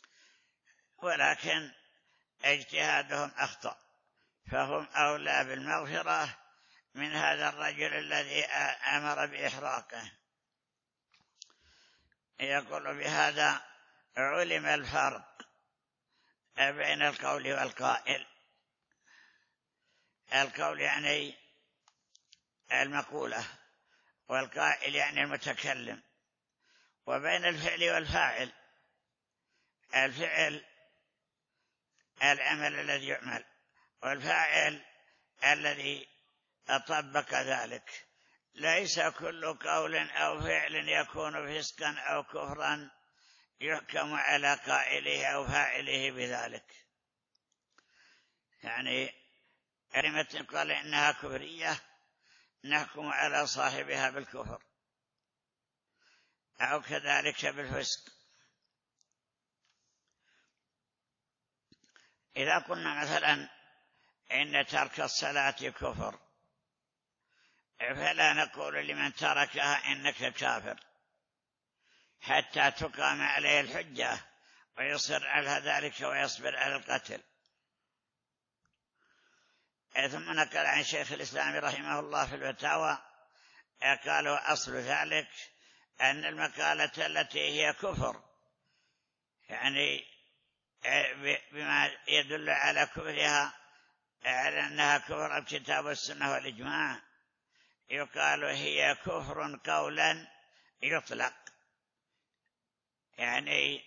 ولكن اجتهادهم أخطأ، فهم أولى بالمغفرة من هذا الرجل الذي أمر بإحراقه. يقول بهذا علم الفرق بين القول والقائل. القول يعني المقولة، والقائل يعني المتكلم، وبين الفعل والفاعل. الفعل العمل الذي يعمل، والفاعل الذي أطبق ذلك. ليس كل قول أو فعل يكون فسقا أو كفرا يحكم على قائله أو فاعله بذلك. يعني كلمة قال إنها كفرية نحكم على صاحبها بالكفر، أو كذلك بالفسق. إذا قلنا مثلا إن ترك الصلاة كفر، فلا نقول لمن تركها إنك كافر حتى تقام عليه الحجة ويصر على ذلك ويصبر على القتل. ثم نقل عن شيخ الإسلام رحمه الله في الفتاوى قالوا أصل ذلك أن المقالة التي هي كفر، يعني بما يدل على كفرها، على أنها كفر الكتاب والسنة والإجماع، يقال هي كفر قولا يطلق. يعني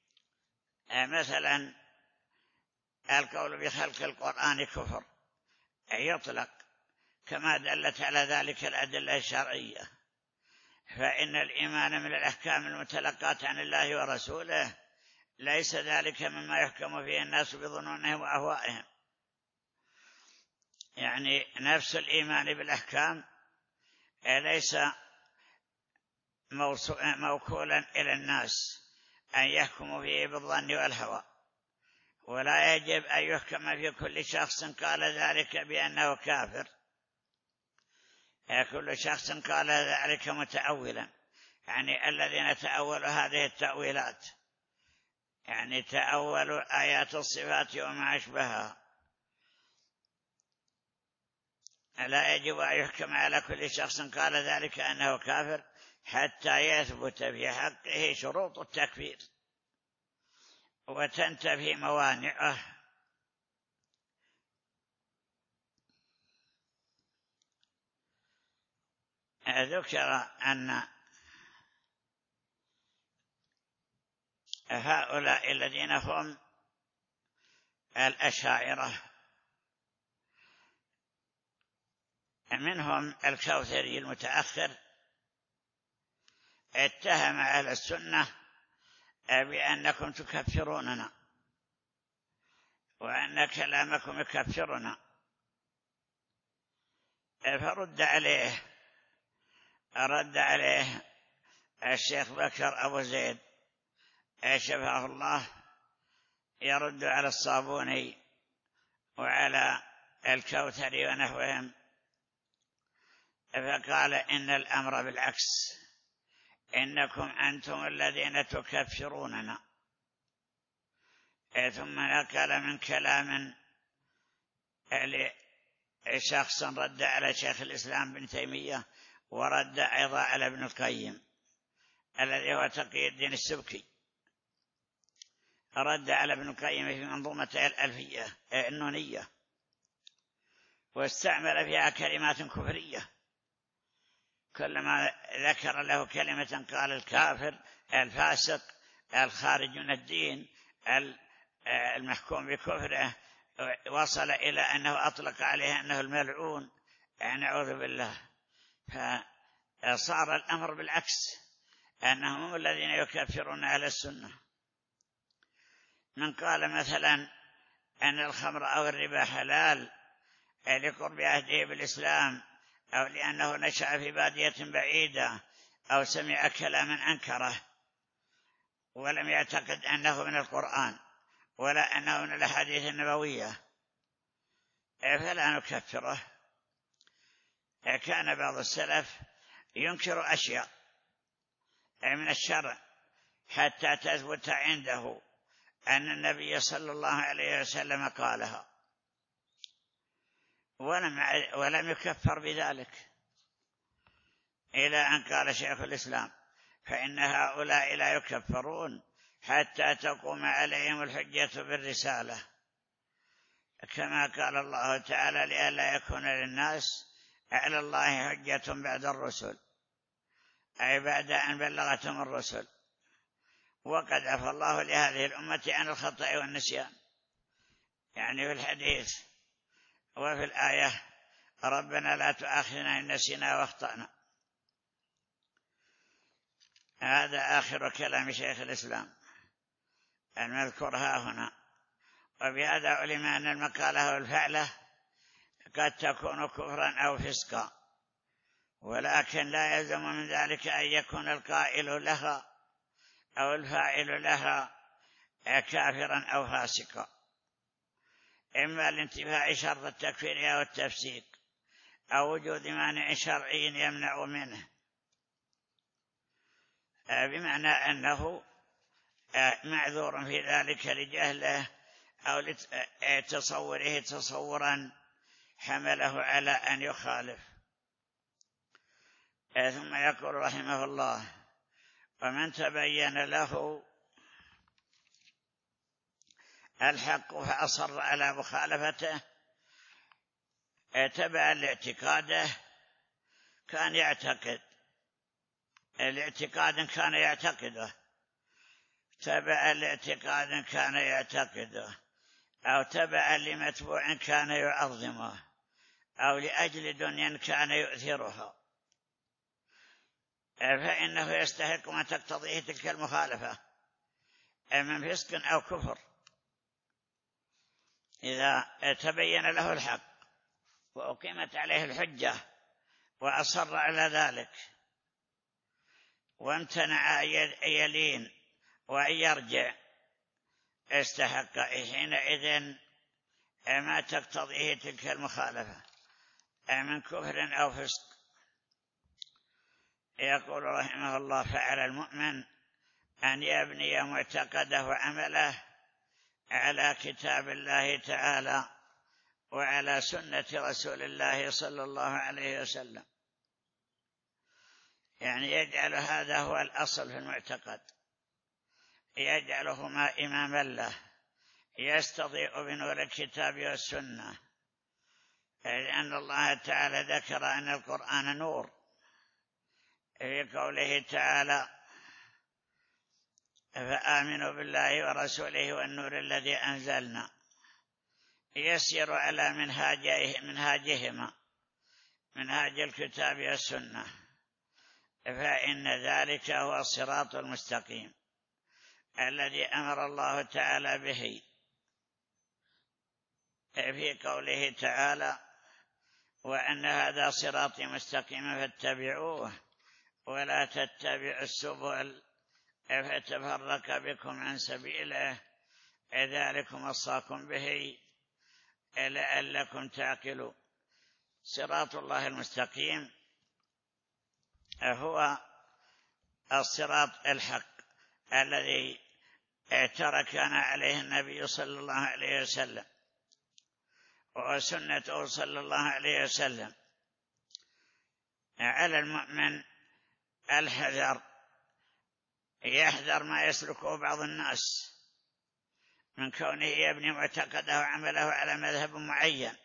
مثلا القول بخلق القرآن كفر يطلق، كما دلت على ذلك الأدلة الشرعية. فإن الإيمان من الأحكام المتلقاة عن الله ورسوله ليس ذلك مما يحكم فيه الناس بظنونهم وأهوائهم. يعني نفس الإيمان بالأحكام ليس موكولا إلى الناس أن يحكموا فيه بالظن والهوى، ولا يجب أن يحكم في كل شخص قال ذلك بأنه كافر. كل شخص قال ذلك متأولا، يعني الذين تأولوا هذه التأويلات، يعني تأولوا آيات الصفات وما أشبهها، لا يجب أن يحكم على كل شخص قال ذلك أنه كافر حتى يثبت في حقه شروط التكفير وتنتفي موانعه. ذكر أن هؤلاء الذين هم الأشاعرة، منهم الكوثري المتأخر اتهم أهل السنة بأنكم تكفروننا وأن كلامكم يكفرنا، فرد عليه رد عليه الشيخ بكر أبو زيد شفاه الله، يرد على الصابوني وعلى الكوثري ونحوهم، فقال إن الأمر بالعكس، إنكم أنتم الذين تكفروننا. ثم نقل من كلام شخص رد على شيخ الإسلام بن تيمية، ورد أيضا على ابن القيم الذي هو تقي الدين السبكي، رد على ابن القيم في منظومة الألفية النونية، واستعمل فيها كلمات كفرية، كلما ذكر له كلمة قال الكافر، الفاسق، الخارج من الدين، المحكوم بكفره، وصل إلى أنه أطلق عليه أنه الملعون، نعوذ بالله. فصار الأمر بالعكس، أنهم هم الذين يكفرون أهل السنة. من قال مثلا أن الخمر أو الربا حلال لقرب عهده بالإسلام، أو لأنه نشأ في بادية بعيدة، أو سمع كلاما أنكره ولم يعتقد أنه من القرآن ولا أنه من الأحاديث النبوية، فلا نكفره. كان بعض السلف ينكر أشياء من الشرع حتى تثبت عنده أن النبي صلى الله عليه وسلم قالها، ولم ولم يكفر بذلك، إلى أن قال شيخ الإسلام: فإن هؤلاء لا يكفرون حتى تقوم عليهم الحجة بالرسالة، كما قال الله تعالى: لئلا يكون للناس على الله حجة بعد الرسل، أي بعد أن بلغتهم الرسل، وقد عفى الله لهذه الأمة عن الخطأ والنسيان، يعني في الحديث وفي الآية: ربنا لا تؤاخذنا إن نسينا واخطأنا. هذا آخر كلام شيخ الإسلام المذكور ها هنا. وبهذا علم أن المقالة والفعلة قد تكون كفرا أو فسقا، ولكن لا يلزم من ذلك أن يكون القائل لها أو الفاعل لها كافرا أو فاسقا، إما لانتفاء شرط التكفير أو التفسيق، أو وجود مانع شرعي يمنع منه، بمعنى أنه معذور في ذلك لجهله أو لتصوره تصورا حمله على أن يخالف. ثم يقول رحمه الله: ومن تبين له الحق فأصر على مخالفته تبعا لاعتقاده، كان يعتقد الاعتقاد كان يعتقده تبعا لاعتقاد كان يعتقده، أو تبعا لمتبوع كان يعظمه، أو لأجل دنيا كان يؤثرها، فإنه يستحق ما تقتضيه تلك المخالفة من فسق أو كفر، إذا تبين له الحق وأقيمت عليه الحجة وأصر على ذلك وامتنع أن يلين وأن يرجع، استحق حينئذ ما تقتضيه تلك المخالفة من كفر أو فسق. يقول رحمه الله: فعلى المؤمن أن يبني معتقده وعمله على كتاب الله تعالى وعلى سنة رسول الله صلى الله عليه وسلم، يعني يجعل هذا هو الأصل في المعتقد، يجعلهما إماما له، يستضيء بنور الكتاب والسنة، لأن الله تعالى ذكر أن القرآن نور في قوله تعالى: فآمنوا بالله ورسوله والنور الذي أنزلنا يسير على منهاجه منهاجهما منهاج الكتاب والسنة، فإن ذلك هو الصراط المستقيم الذي أمر الله تعالى به في قوله تعالى: وأن هذا صراطي مستقيما فاتبعوه ولا تتبعوا السبل فتفرق بكم عن سبيله ذلكم وصاكم به لعلكم تعقلون. صراط الله المستقيم هو الصراط الحق الذي تركنا عليه النبي صلى الله عليه وسلم وسنته صلى الله عليه وسلم. على المؤمن الحذر، يحذر ما يسلكه بعض الناس من كونه يبني معتقده وعمله على مذهب معين،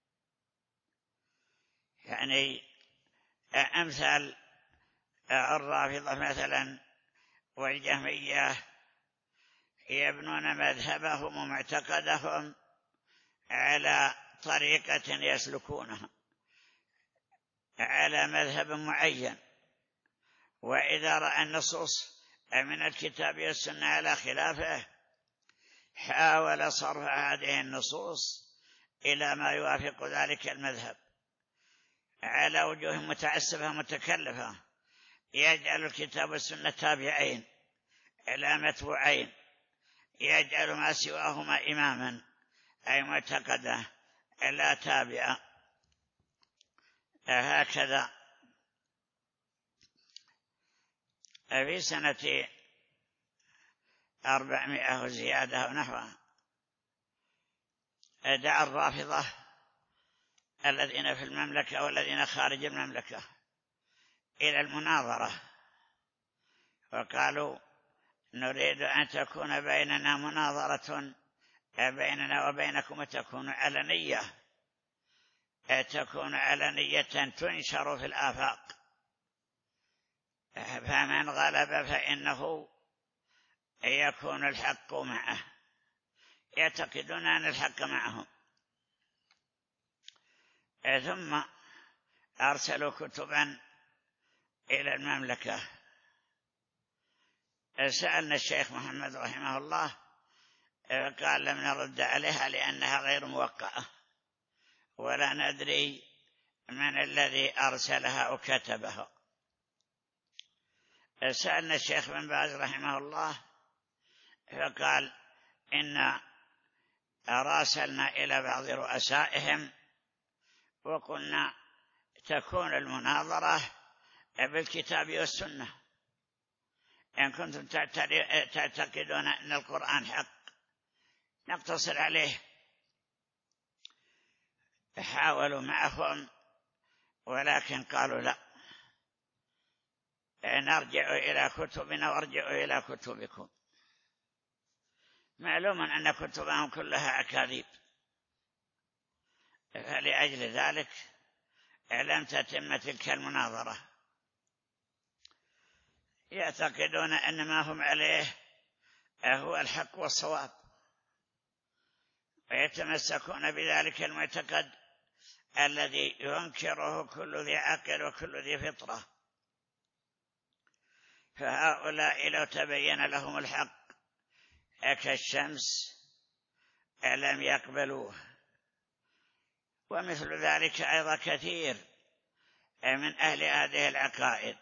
يعني أمثال الرافضة مثلا والجهمية يبنون مذهبهم ومعتقدهم على طريقة يسلكونها على مذهب معين، وإذا رأى النصوص من الكتاب والسنة على خلافه حاول صرف هذه النصوص إلى ما يوافق ذلك المذهب على وجوه متعسفة متكلفة، يجعل الكتاب والسنة تابعين إلى متبوعين، يجعل ما سواهما إماما أي معتقده لا تابعا. هكذا في سنة أربعمائة وزيادة ونحوها دعا الرافضة الذين في المملكة والذين خارج المملكة إلى المناظرة، وقالوا: نريد أن تكون بيننا مناظرة بيننا وبينكم وتكون علنية تكون علنية تنشر في الآفاق، فمن غلب فإنه يكون الحق معه. يعتقدون أن الحق معهم. ثم أرسلوا كتبا إلى المملكة. سألنا الشيخ محمد رحمه الله قال: لم نرد عليها لأنها غير موقعة ولا ندري من الذي أرسلها وكتبها. سألنا الشيخ بن باز رحمه الله فقال: إن راسلنا إلى بعض رؤسائهم وقلنا تكون المناظرة بالكتاب والسنة، إن كنتم تعتقدون أن القرآن حق نقتصر عليه. حاولوا معهم ولكن قالوا: لا، نرجع إلى كتبنا وارجعوا إلى كتبكم. معلوم أن كتبهم كلها أكاذيب، فلأجل ذلك لم تتم تلك المناظرة. يعتقدون أن ما هم عليه هو الحق والصواب، ويتمسكون بذلك المعتقد الذي ينكره كل ذي عقل وكل ذي فطرة. فهؤلاء لو تبين لهم الحق كالشمس لم يقبلوه. ومثل ذلك أيضا كثير من أهل هذه العقائد،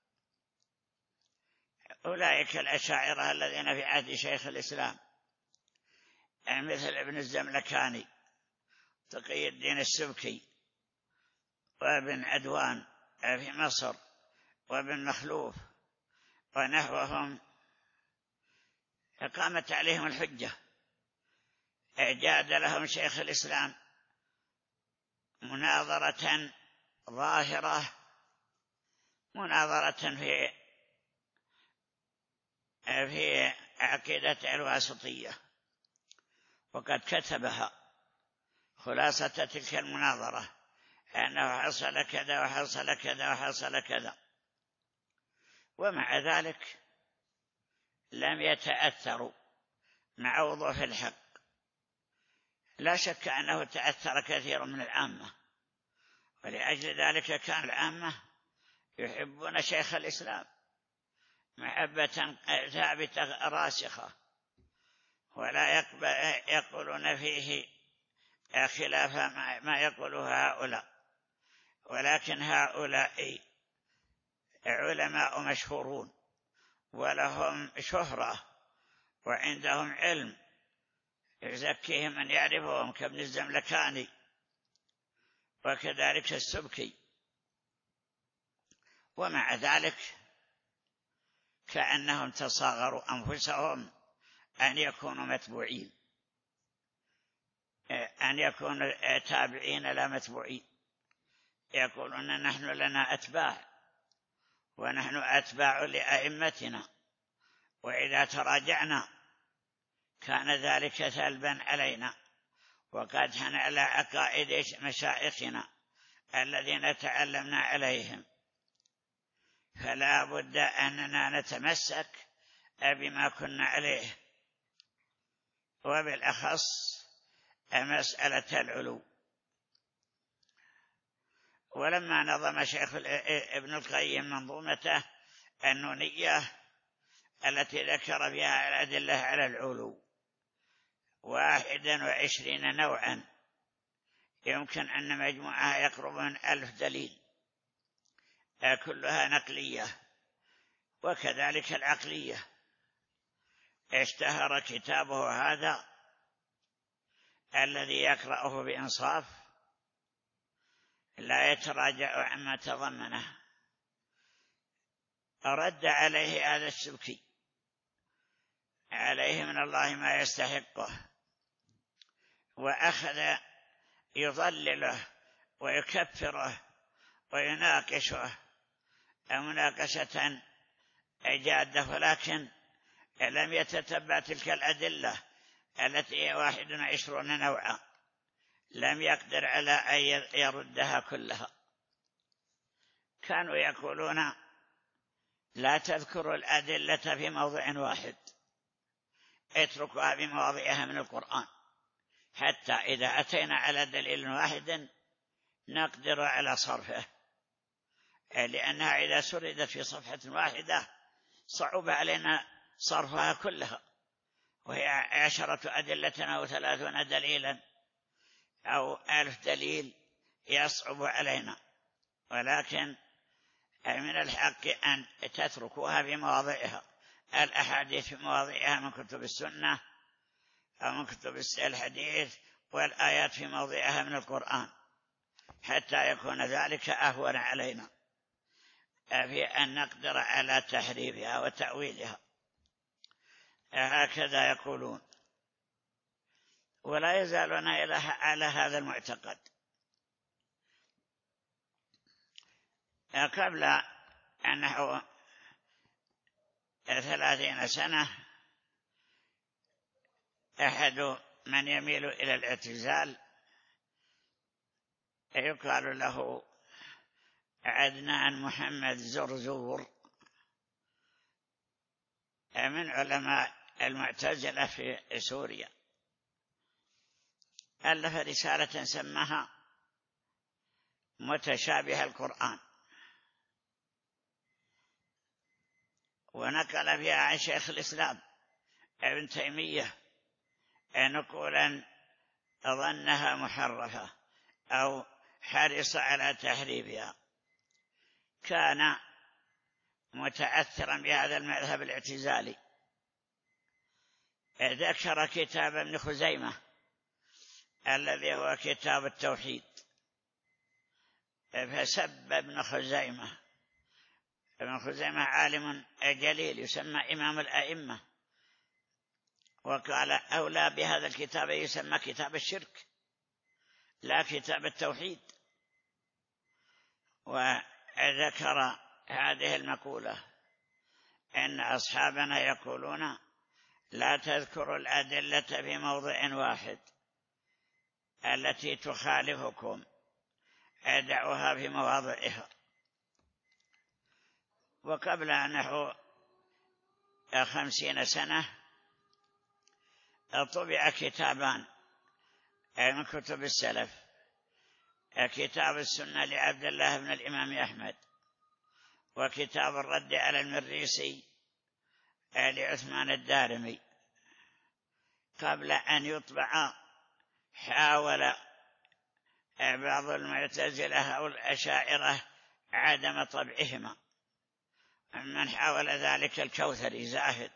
أولئك الأشاعرة الذين في عهد شيخ الإسلام مثل ابن الزملكاني، تقي الدين السبكي، وابن عدوان في مصر، وابن مخلوف ونحوهم، فقامت عليهم الحجة. اعجاد لهم شيخ الإسلام مناظرة ظاهرة، مناظرة في في عقيدة الواسطية، وقد كتبها خلاصة تلك المناظرة أنه حصل كذا وحصل كذا وحصل كذا. ومع ذلك لم يتأثروا مع وضوح الحق. لا شك أنه تأثر كثير من العامة، ولأجل ذلك كان العامة يحبون شيخ الإسلام محبة ثابتة راسخة، ولا يقولون فيه خلاف ما يقوله هؤلاء. ولكن هؤلاء علماء مشهورون ولهم شهرة وعندهم علم يزكيهم من يعرفهم كابن الزملكاني وكذلك السبكي، ومع ذلك كأنهم تصاغروا أنفسهم أن يكونوا متبوعين، أن يكونوا تابعين لا متبوعين. يقولون نحن لنا أتباع ونحن أتباع لأئمتنا، وإذا تراجعنا كان ذلك سلبا علينا وقدحا على عقائد مشايخنا الذين تعلمنا عليهم، فلا بد أننا نتمسك بما كنا عليه، وبالأخص مسألة العلو. ولما نظم شيخ ابن القيم منظومته النونية التي ذكر فيها الأدلة على العلو واحدا وعشرين نوعا، يمكن أن مجموعها يقرب من ألف دليل كلها نقلية وكذلك العقلية. اشتهر كتابه هذا الذي يقرأه بإنصاف لا يتراجع عما تضمنه. رد عليه هذا السبكي عليه من الله ما يستحقه، وأخذ يضلله ويكفره ويناقشه مناقشة جادة، ولكن لم يتتبع تلك الأدلة التي هي واحد وعشرون نوعا، لم يقدر على أن يردها كلها. كانوا يقولون لا تذكروا الأدلة في موضع واحد، اتركوها بمواضعها من القرآن، حتى إذا أتينا على دليل واحد نقدر على صرفه، لأنها إذا سردت في صفحة واحدة صعب علينا صرفها كلها، وهي عشرة أدلة أو ثلاثون دليلا أو ألف دليل يصعب علينا. ولكن من الحق أن تتركوها بمواضعها، الأحاديث في مواضعها من كتب السنة أو من كتب الحديث، والآيات في موضعها من القرآن، حتى يكون ذلك أهون علينا في أن نقدر على تحريفها وتأويلها. هكذا يقولون، ولا يزالون على هذا المعتقد. قبل أنه ثلاثين سنة أحد من يميل إلى الاعتزال يقال له عدنان محمد زرزور من علماء المعتزلة في سوريا، ألف رسالة سماها متشابه القرآن، ونقل فيها عن شيخ الإسلام ابن تيمية نقولا ظنها محرفة أو حرص على تحريفها. كان متأثرا بهذا المذهب الاعتزالي. ذكر كتاب ابن خزيمة الذي هو كتاب التوحيد، فسب ابن خزيمة. ابن خزيمة عالم جليل يسمى إمام الأئمة، وقال أولى بهذا الكتاب يسمى كتاب الشرك لا كتاب التوحيد. وذكر هذه المقولة إن أصحابنا يقولون لا تذكروا الأدلة في موضع واحد التي تخالفكم، ادعوها في مواضعها. وقبل أنه خمسين سنة طبع كتابان من كتب السلف، كتاب السنة لعبد الله بن الإمام أحمد، وكتاب الرد على المريسي لعثمان الدارمي. قبل أن يطبع حاول بعض المعتزلة أو الأشاعرة عدم طبعهما، من حاول ذلك الكوثري زاهد،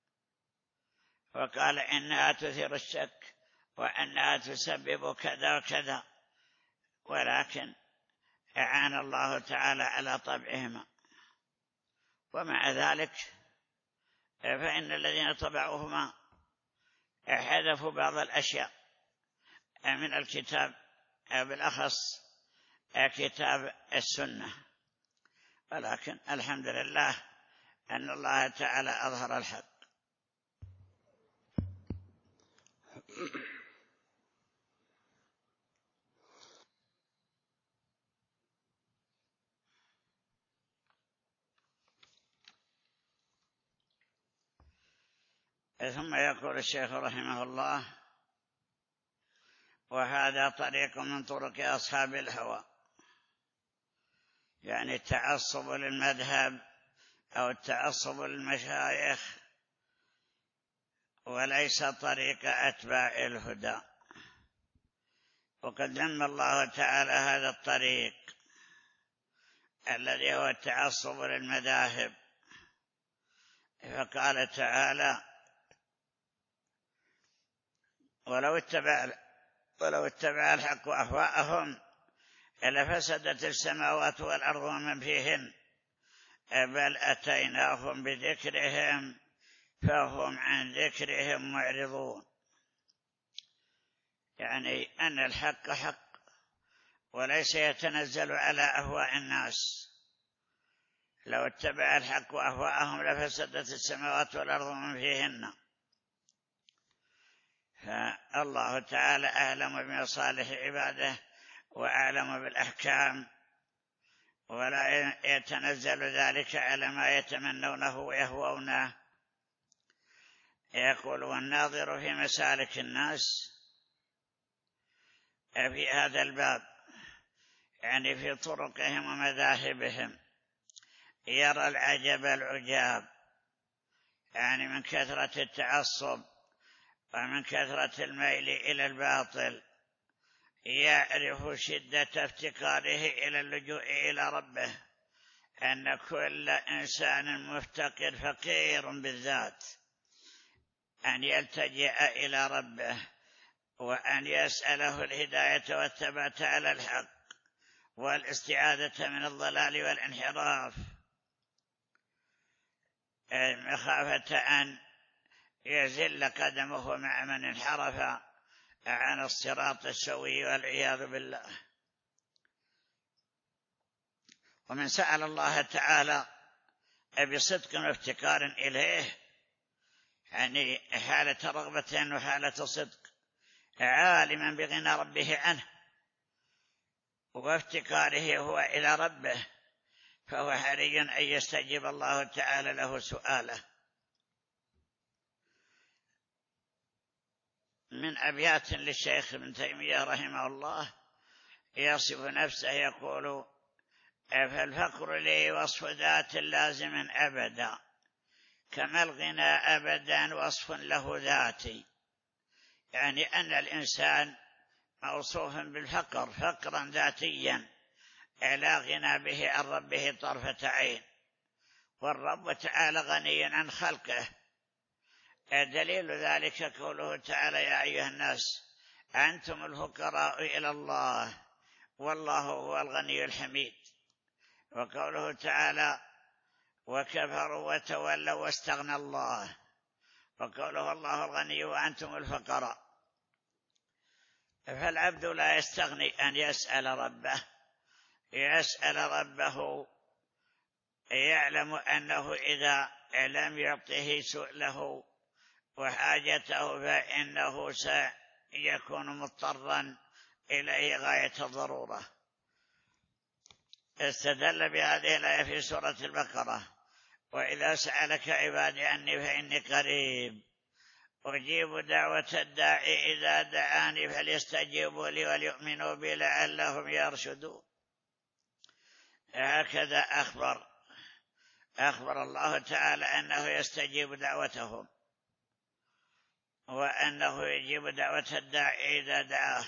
وقال إنها تثير الشك وأنها تسبب كذا وكذا، ولكن أعان الله تعالى على طبعهما. ومع ذلك فإن الذين طبعوهما حذفوا بعض الأشياء من الكتاب، بالأخص كتاب السنة، ولكن الحمد لله أن الله تعالى أظهر الحق. ثم يقول الشيخ رحمه الله: وهذا طريق من طرق أصحاب الهوى، يعني التعصب للمذهب أو التعصب للمشايخ، وليس طريق أتباع الهدى. وقد ذم الله تعالى هذا الطريق الذي هو التعصب للمذاهب، فقال تعالى: ولو اتبع ولو اتبع الحق أهواءهم لفسدت السماوات والأرض ومن فيهن، بل أتيناهم بذكرهم فهم عن ذكرهم معرضون. يعني أن الحق حق وليس يتنزل على أهواء الناس. لو اتبع الحق أهواءهم لفسدت السماوات والأرض ومن فيهن. فالله تعالى أعلم بمصالح عباده وأعلم بالأحكام، ولا يتنزل ذلك على ما يتمنونه ويهوونه. يقول: والناظر في مسالك الناس في هذا الباب، يعني في طرقهم ومذاهبهم، يرى العجب العجاب، يعني من كثرة التعصب ومن كثرة الميل إلى الباطل، يعرف شدة افتقاره إلى اللجوء إلى ربه، أن كل إنسان مفتقر فقير بالذات، أن يلتجئ إلى ربه وأن يسأله الهداية والثبات على الحق والاستعاذة من الضلال والانحراف، مخافة أن يزل قدمه مع من انحرف عن الصراط السوي والعياذ بالله. ومن سأل الله تعالى بصدق وافتقار إليه، يعني حالة رغبة وحالة صدق، عالما بغنى ربه عنه وافتقاره هو إلى ربه، فهو حري أن يستجيب الله تعالى له سؤاله. من أبيات للشيخ ابن تيمية رحمه الله يصف نفسه يقول: فالفقر لي وصف ذات لازم أبدا، كما الغنى أبدا وصف له ذاتي. يعني أن الإنسان موصوف بالفقر فقرا ذاتيا لا غنى به عن ربه طرفة عين، والرب تعالى غني عن خلقه. دليل ذلك قوله تعالى: يا أيها الناس أنتم الفقراء إلى الله والله هو الغني الحميد. وقوله تعالى: وكفروا وتولوا واستغنى الله. وقوله: الله الغني وأنتم الفقراء. فالعبد لا يستغني أن يسأل ربه، يسأل ربه يعلم أنه إذا لم يعطه سؤله وحاجته فإنه سيكون مضطرا إليه غاية الضرورة. استدل بهذه الآية في سورة البقرة: وإذا سألك عبادي عني فإني قريب أجيب دعوة الداعي إذا دعاني فليستجيبوا لي وليؤمنوا بي لعلهم يرشدون. هكذا أخبر أخبر الله تعالى أنه يستجيب دعوتهم وأنه يجيب دعوة الداعي إذا دعاه.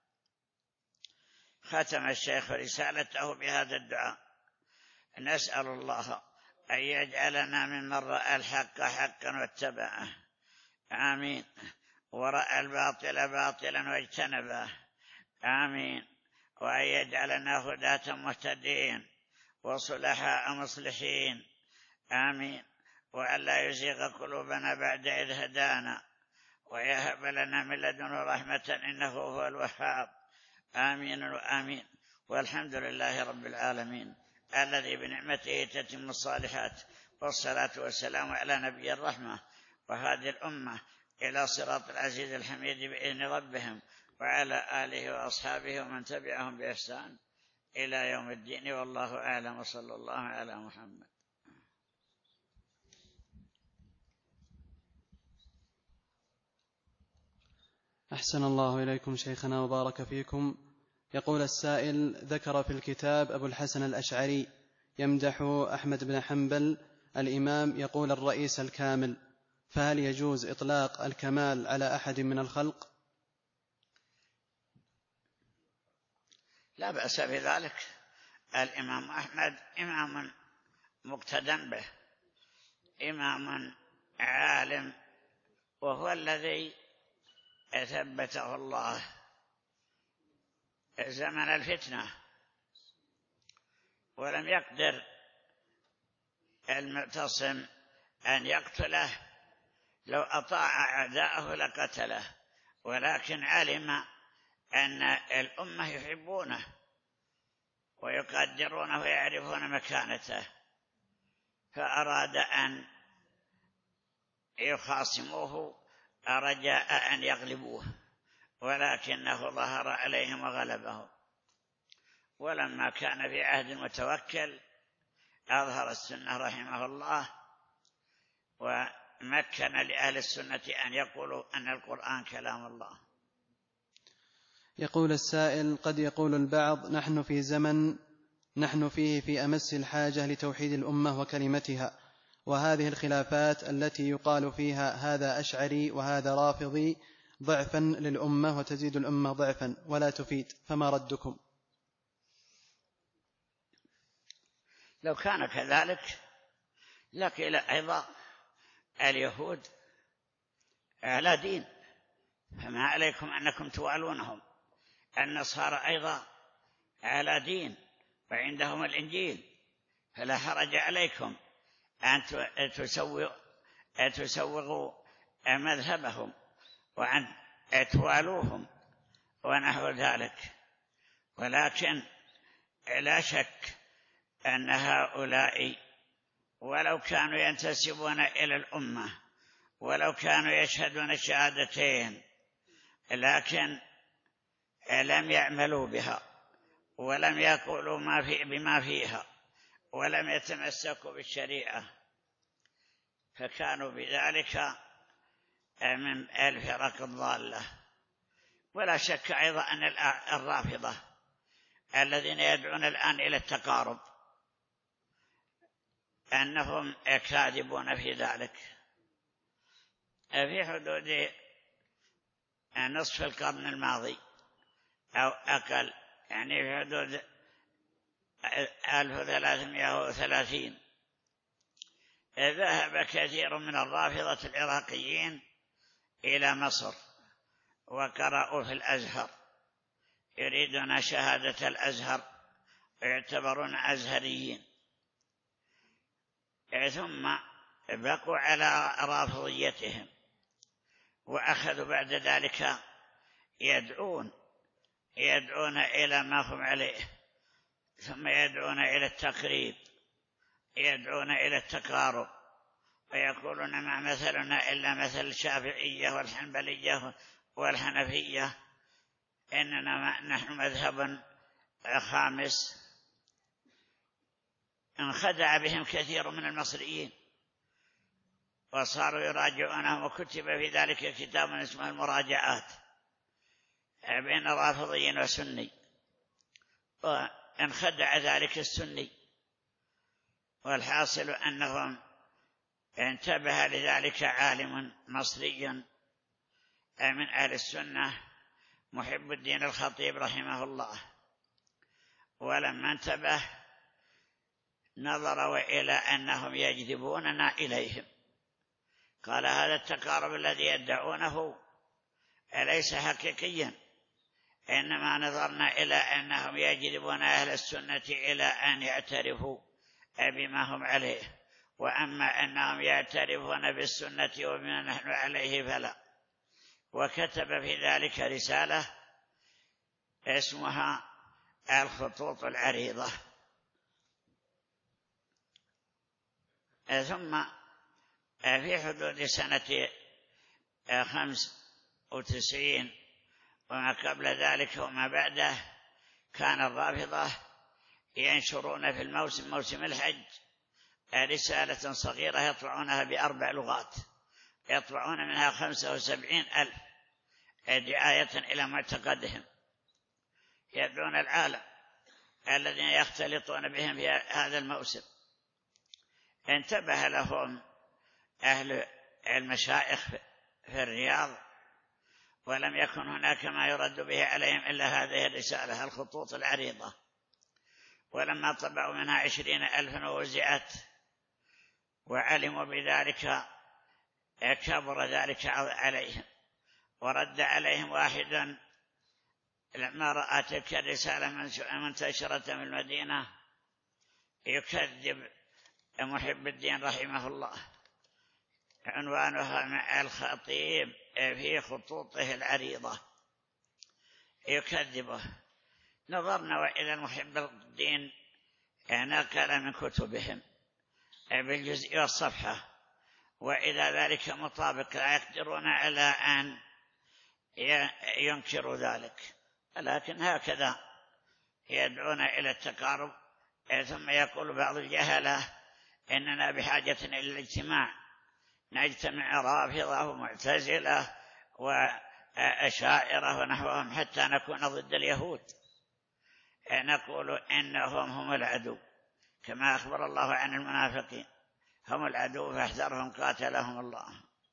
ختم الشيخ رسالته بهذا الدعاء: نسأل الله أن يجعلنا ممن رأى الحق حقا واتبعه، آمين، ورأى الباطل باطلا واجتنبه، آمين، وأن يجعلنا هداة مهتدين وصلحاء مصلحين، آمين، وأن لا يزيغ قلوبنا بعد إذ هدانا ويهب لنا من لدنه رحمة إنه هو الوهاب، آمين وآمين. والحمد لله رب العالمين الذي بنعمته تتم الصالحات، والصلاة والسلام على نبي الرحمة وهذه الأمة إلى صراط العزيز الحميد بإذن ربهم، وعلى آله وأصحابه ومن تبعهم بإحسان إلى يوم الدين، والله أعلم، وصلى الله على محمد. أحسن الله إليكم شيخنا وبارك فيكم. يقول السائل: ذكر في الكتاب أبو الحسن الأشعري يمدح أحمد بن حنبل الإمام يقول الرئيس الكامل، فهل يجوز إطلاق الكمال على أحد من الخلق؟ لا بأس بذلك. الإمام أحمد إمام مقتدى به، إمام عالم، وهو الذي ثبته الله زمن الفتنة، ولم يقدر المعتصم أن يقتله، لو أطاع أعداءه لقتله، ولكن علم أن الأمة يحبونه ويقدرونه ويعرفون مكانته، فأراد أن يخاصموه رجاء أن يغلبوه، ولكنه ظهر عليهم وغلبهم. ولما كان في عهد المتوكل أظهر السنة رحمه الله، ومكن لأهل السنة أن يقولوا أن القرآن كلام الله. يقول السائل: قد يقول البعض نحن في زمن نحن فيه في أمس الحاجة لتوحيد الأمة وكلمتها، وهذه الخلافات التي يقال فيها هذا أشعري وهذا رافضي ضعفا للأمة وتزيد الأمة ضعفا ولا تفيد، فما ردكم؟ لو كان كذلك لقيل أيضا اليهود على دين، فما عليكم أنكم توالونهم. النصارى أيضا على دين وعندهم الإنجيل، فلا حرج عليكم أن تسوغوا مذهبهم وأن توالوهم ونحو ذلك. ولكن لا شك أن هؤلاء ولو كانوا ينتسبون إلى الأمة، ولو كانوا يشهدون الشهادتين، لكن لم يعملوا بها ولم يقولوا ما في بما فيها ولم يتمسكوا بالشريعة، فكانوا بذلك من الفرق الضالة. ولا شك أيضا أن الرافضة الذين يدعون الآن إلى التقارب أنهم كاذبون في ذلك. في حدود نصف القرن الماضي أو أقل، يعني في حدود ألف وثلاثمائة وثلاثين، ذهب كثير من الرافضة العراقيين إلى مصر وقرأوا في الأزهر، يريدون شهادة الأزهر ويعتبرون أزهريين، ثم بقوا على رافضيتهم، وأخذوا بعد ذلك يدعون يدعون إلى ما هم عليه، ثم يدعون إلى التقريب، يدعون إلى التقارب، ويقولون ما مثلنا إلا مثل الشافعية والحنبلية والحنفية، إننا نحن مذهب خامس انخدع بهم كثير من المصريين وصاروا يراجعونهم، وكتب في ذلك كتاب اسمه المراجعات بين رافضي وسني، وانخدع ذلك السني. والحاصل أنهم انتبه لذلك عالم مصري من أهل السنة محب الدين الخطيب رحمه الله، ولما انتبه نظروا إلى أنهم يجذبوننا إليهم، قال هذا التقارب الذي يدعونه ليس حقيقيا، إنما نظرنا إلى أنهم يجذبون أهل السنة إلى أن يعترفوا بما هم عليه، وأما أنهم يعترفون بالسنة وبما نحن عليه فلا. وكتب في ذلك رسالة اسمها الخطوط العريضة. ثم في حدود سنة خمس وتسعين وما قبل ذلك وما بعده كان الرافضة ينشرون في الموسم موسم الحج رسالة صغيرة يطبعونها بأربع لغات، يطبعون منها خمسة وسبعين ألف دعاية إلى معتقدهم، يدعون العالم الذين يختلطون بهم في هذا الموسم. انتبه لهم أهل المشايخ في الرياض، ولم يكن هناك ما يرد به عليهم إلا هذه الرسالة الخطوط العريضة، ولما طبعوا منها عشرين ألفا ووزعت وعلموا بذلك كبر ذلك عليهم. ورد عليهم واحدا لما رأى تلك الرسالة منتشرة في المدينة يكذب محب الدين رحمه الله، عنوانها مع الخطيب في خطوطه العريضة، يكذبه. نظرنا وإلى المحب الدين نقل من كتبهم بالجزء والصفحة، وإلى ذلك مطابق لا يقدرون على أن ينكروا ذلك، لكن هكذا يدعون إلى التقارب. ثم يقول بعض الجهلة إننا بحاجة إلى الاجتماع، نجتمع رافضة ومعتزلة وأشاعرة ونحوهم حتى نكون ضد اليهود. نقول إنهم هم العدو، كما أخبر الله عن المنافقين هم العدو فاحذرهم قاتلهم الله.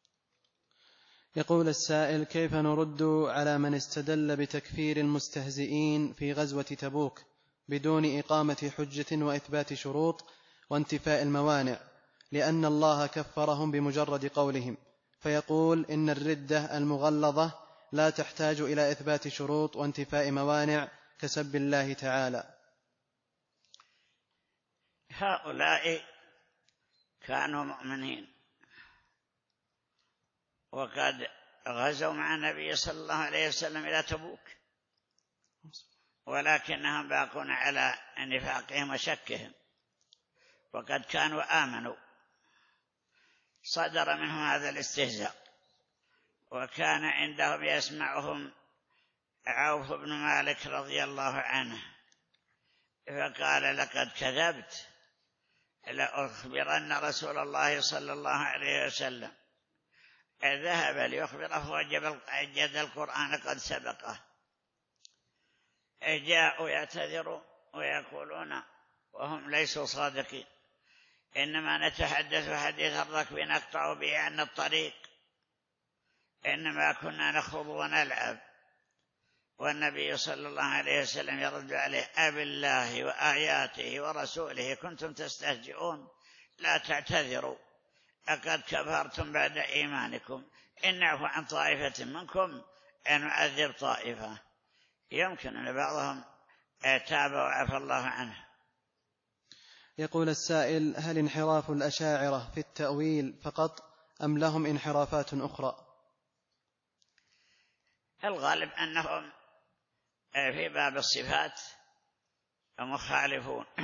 يقول السائل: كيف نرد على من استدل بتكفير المستهزئين في غزوة تبوك بدون إقامة حجة وإثبات شروط وانتفاء الموانع، لأن الله كفرهم بمجرد قولهم، فيقول إن الردة المغلظة لا تحتاج إلى إثبات شروط وانتفاء موانع كسب الله تعالى؟ هؤلاء كانوا مؤمنين وقد غزوا مع النبي صلى الله عليه وسلم إلى تبوك، ولكنهم باقون على نفاقهم وشكهم، وقد كانوا آمنوا. صدر منهم هذا الاستهزاء، وكان عندهم يسمعهم عوف بن مالك رضي الله عنه، فقال: لقد كذبت، لأخبرن رسول الله صلى الله عليه وسلم. ذهب ليخبره وجد القرآن قد سبقه. جاءوا يعتذروا ويقولون وهم ليسوا صادقين: إنما نتحدث حديث الركب نقطع به عن الطريق، إنما كنا نخوض ونلعب. والنبي صلى الله عليه وسلم يرد عليه: أبالله وآياته ورسوله كنتم تستهزئون؟ لا تعتذروا، أقد كفرتم بعد إيمانكم، إن نعفو عن طائفة منكم أن نعذب طائفة. يمكن أن بعضهم تاب وعفى الله عنه. يقول السائل: هل انحراف الأشاعرة في التأويل فقط أم لهم انحرافات أخرى؟ الغالب أنهم في باب الصفات مخالفون،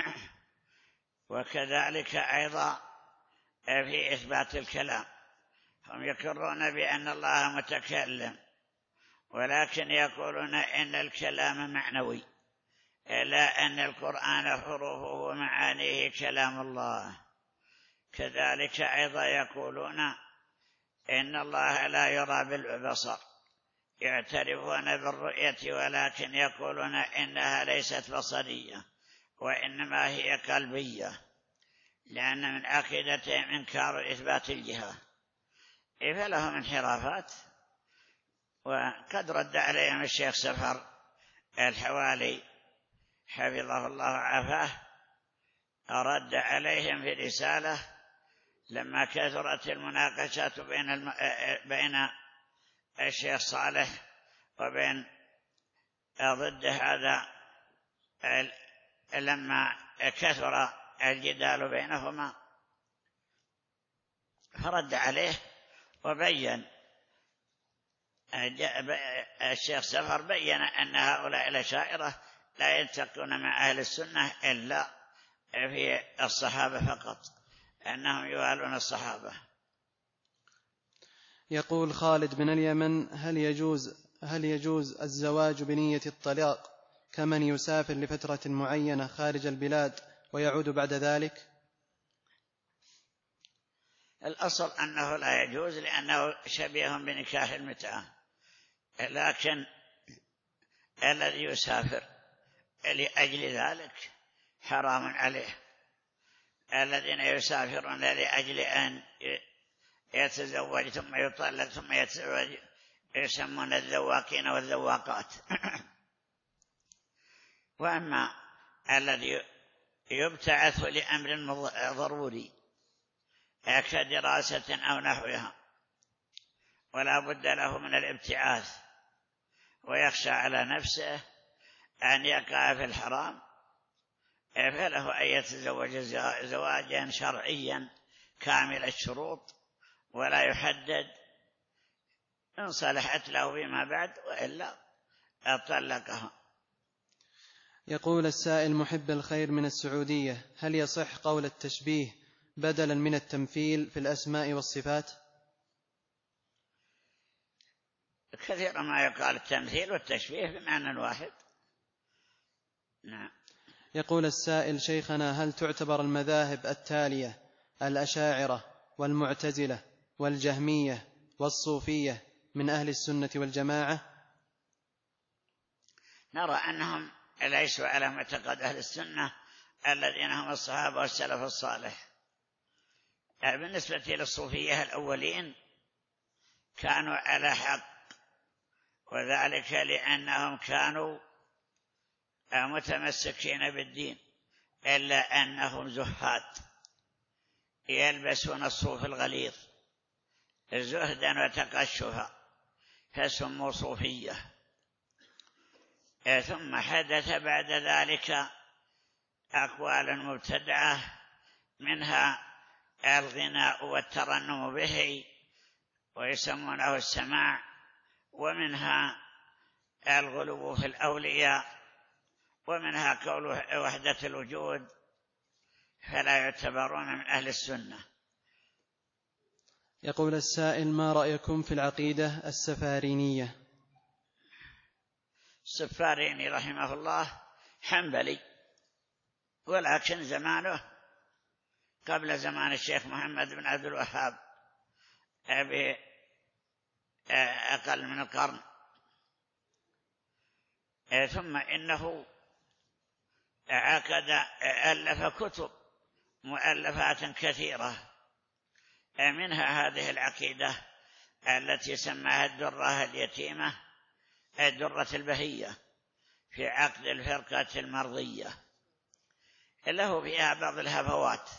وكذلك أيضا في إثبات الكلام. هم يقرون بأن الله متكلم، ولكن يقولون إن الكلام معنوي، لا أن القرآن حروفه ومعانيه كلام الله. كذلك أيضا يقولون إن الله لا يرى بالبصر، يعترفون بالرؤية ولكن يقولون إنها ليست بصرية وإنما هي قلبية، لأن من عقيدتهم إنكار إثبات الجهة، فلهم انحرافات. وقد رد عليهم الشيخ سفر الحوالي حفظه الله وعافاه، رد عليهم في رسالة لما كثرت المناقشات بين الم... بين الشيخ صالح وبين ضد هذا، لما كثر الجدال بينهما، فرد عليه وبين الشيخ سفر بين أن هؤلاء الأشاعرة لا يلتقون مع أهل السنة إلا في الصحابة فقط، أنهم يوالون الصحابة. يقول خالد من اليمن: هل يجوز هل يجوز الزواج بنية الطلاق كمن يسافر لفترة معينة خارج البلاد ويعود بعد ذلك؟ الأصل أنه لا يجوز، لأنه شبيه بنكاح المتعة، لكن الذي يسافر لأجل ذلك حرام عليه. الذين يسافرون لأجل أن يتزوج ثم يطلق ثم يتزوج يسمون الذواقين والذواقات. وأما الذي يبتعث لأمر ضروري كدراسة أو نحوها ولا بد له من الابتعاث ويخشى على نفسه أن يقع في الحرام، فله أن يتزوج زواجا شرعيا كامل الشروط ولا يحدد، إن صلحت له فيما بعد وإلا أطلقها. يقول السائل محب الخير من السعودية: هل يصح قول التشبيه بدلا من التمثيل في الأسماء والصفات؟ كثيرا ما يقال التمثيل والتشبيه بمعنى واحد. نعم. يقول السائل: شيخنا، هل تعتبر المذاهب التالية الأشاعرة والمعتزلة والجهمية والصوفية من أهل السنة والجماعة؟ نرى أنهم ليسوا على معتقد أهل السنة الذين هم الصحابة والسلف الصالح. بالنسبة للصوفية الأولين كانوا على حق، وذلك لأنهم كانوا متمسكين بالدين، إلا أنهم زهاد يلبسون الصوف الغليظ زهدا وتقشفا فسموا صوفية. ثم حدث بعد ذلك أقوال مبتدعة، منها الغناء والترنم به ويسمونه السماع، ومنها الغلو في الأولياء، ومنها قول وحدة الوجود، فلا يعتبرون من أهل السنة. يقول السائل: ما رأيكم في العقيدة السفارينية؟ السفاريني رحمه الله حنبلي، ولكن زمانه قبل زمان الشيخ محمد بن عبد الوهاب بأقل من القرن. ثم إنه عقد ألف كتب مؤلفات كثيرة، منها هذه العقيدة التي سماها الدرة اليتيمة، الدرة البهية في عقد الفرقة المرضية، له فيها بعض الهفوات.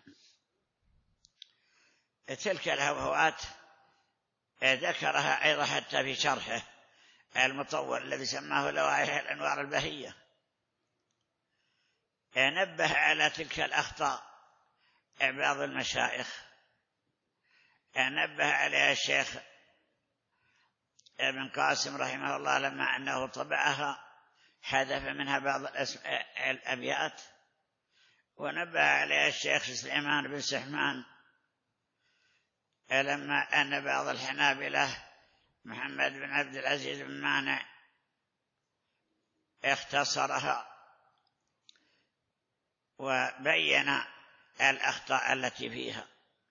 تلك الهفوات ذكرها أيضا حتى في شرحه المطول الذي سماه لوائح الأنوار البهية، نبه على تلك الأخطاء بعض المشايخ، نبه عليها الشيخ ابن قاسم رحمه الله لما أنه طبعها حذف منها بعض الأبيات، ونبه عليها الشيخ سليمان بن سحمان لما أن بعض الحنابلة محمد بن عبد العزيز بن مانع اختصرها وبين الأخطاء التي فيها.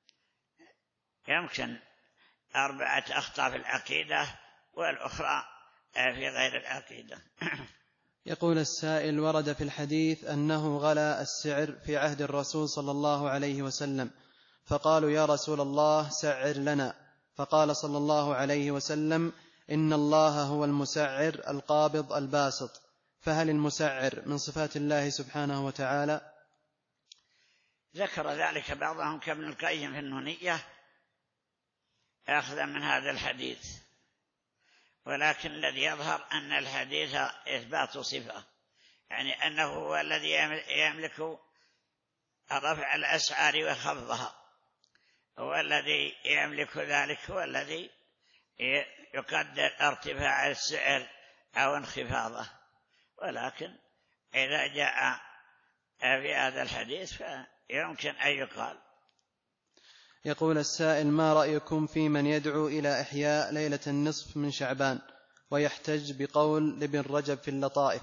يمكن أربعة أخطاء في العقيدة والأخرى في غير العقيدة. يقول السائل: ورد في الحديث أنه غلا السعر في عهد الرسول صلى الله عليه وسلم، فقالوا: يا رسول الله سعر لنا، فقال صلى الله عليه وسلم: إن الله هو المسعر القابض الباسط. فهل المسعر من صفات الله سبحانه وتعالى؟ ذكر ذلك بعضهم كابن القيم في النونية أخذا من هذا الحديث، ولكن الذي يظهر أن الحديث إثبات صفة، يعني أنه هو الذي يملك رفع الأسعار وخفضها، هو الذي يملك ذلك، هو الذي يقدر ارتفاع السعر أو انخفاضه. ولكن إذا جاء في هذا الحديث فيمكن أن يقال. يقول السائل: ما رأيكم في من يدعو إلى إحياء ليلة النصف من شعبان ويحتج بقول لابن رجب في اللطائف؟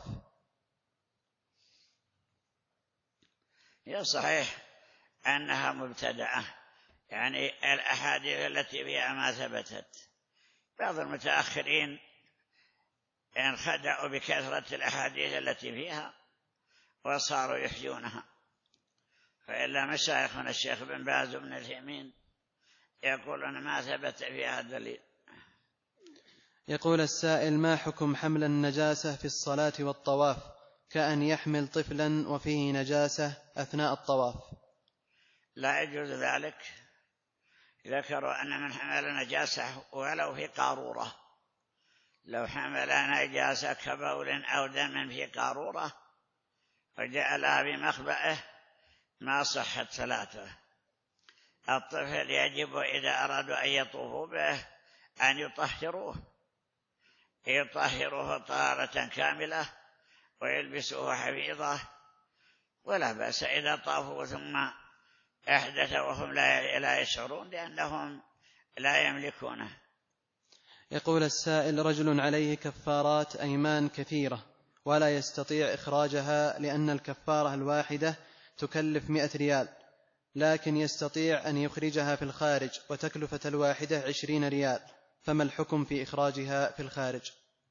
يا صحيح أنها مبتدعة، يعني الأحاديث التي فيها ما ثبتت. بعض المتأخرين انخدعوا بكثرة الأحاديث التي فيها وصاروا يحيونها، فإلا مشايخنا الشيخ بن باز بن الهيمين يقولون ما ثبت فيها دليل. يقول السائل: ما حكم حمل النجاسة في الصلاة والطواف، كأن يحمل طفلا وفيه نجاسة أثناء الطواف؟ لا يجوز ذلك. ذكروا أن من حمل نجاسة ولو في قارورة، لو حمل نجاسة كبول أو دم في قارورة وجعلها بمخبئه ما صحت صلاته. الطفل يجب إذا أرادوا أن يطوفوا به أن يطهروه يطهروه طهارة كاملة ويلبسوه حفيظة، ولا بأس إذا طافوا ثم أحدث وهم لا يشعرون لأنهم لا يملكونه. يقول السائل: رجل عليه كفارات أيمان كثيرة ولا يستطيع إخراجها لأن الكفارة الواحدة تكلف مئة ريال، لكن يستطيع أن يخرجها في الخارج وتكلفة الواحدة عشرين ريال، فما الحكم في إخراجها في الخارج؟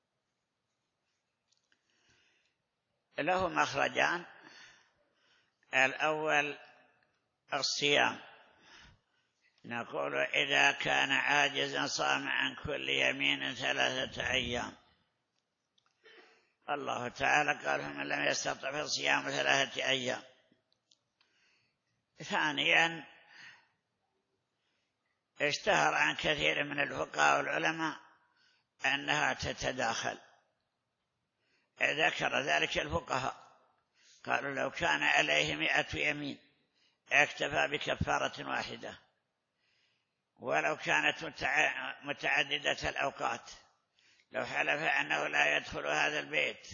له مخرجان: الأول الصيام، نقول إذا كان عاجزا صام عن كل يمين ثلاثة أيام. الله تعالى قال: فمن لم يستطع فصيام ثلاثة أيام. ثانيا اشتهر عن كثير من الفقهاء والعلماء أنها تتداخل. ذكر ذلك الفقهاء قالوا لو كان عليه مئة يمين اكتفى بكفارة واحدة، ولو كانت متعددة الأوقات، لو حلف أنه لا يدخل هذا البيت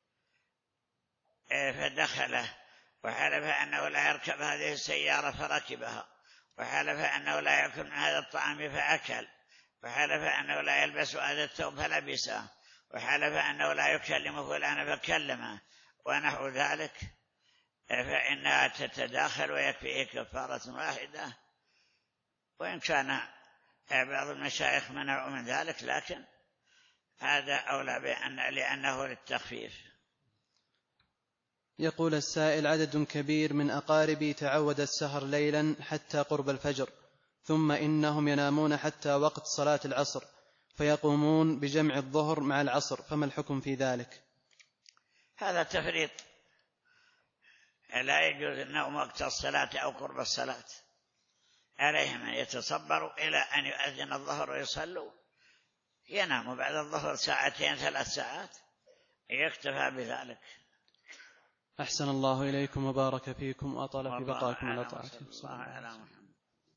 فدخله، وحلف أنه لا يركب هذه السيارة فركبها، وحلف أنه لا يأكل من هذا الطعام فأكل، وحلف أنه لا يلبس هذا الثوب فلبسه، وحلف أنه لا يكلم فلان فكلمه، ونحو ذلك، فإنها تتداخل ويكفيه كفارة واحدة. وإن كان بعض المشايخ منعوا من ذلك، لكن هذا أولى بأن لأنه للتخفيف. يقول السائل: عدد كبير من أقاربي تعود السهر ليلا حتى قرب الفجر، ثم إنهم ينامون حتى وقت صلاة العصر، فيقومون بجمع الظهر مع العصر، فما الحكم في ذلك؟ هذا تفريط، لا يجوز النوم وقت الصلاة أو قرب الصلاة. عليهم أن يتصبروا إلى أن يؤذن الظهر ويصلوا، يناموا بعد الظهر ساعتين ثلاث ساعات، يكتفى بذلك. أحسن الله إليكم وبارك فيكم وأطال في بقاكم على طاعته.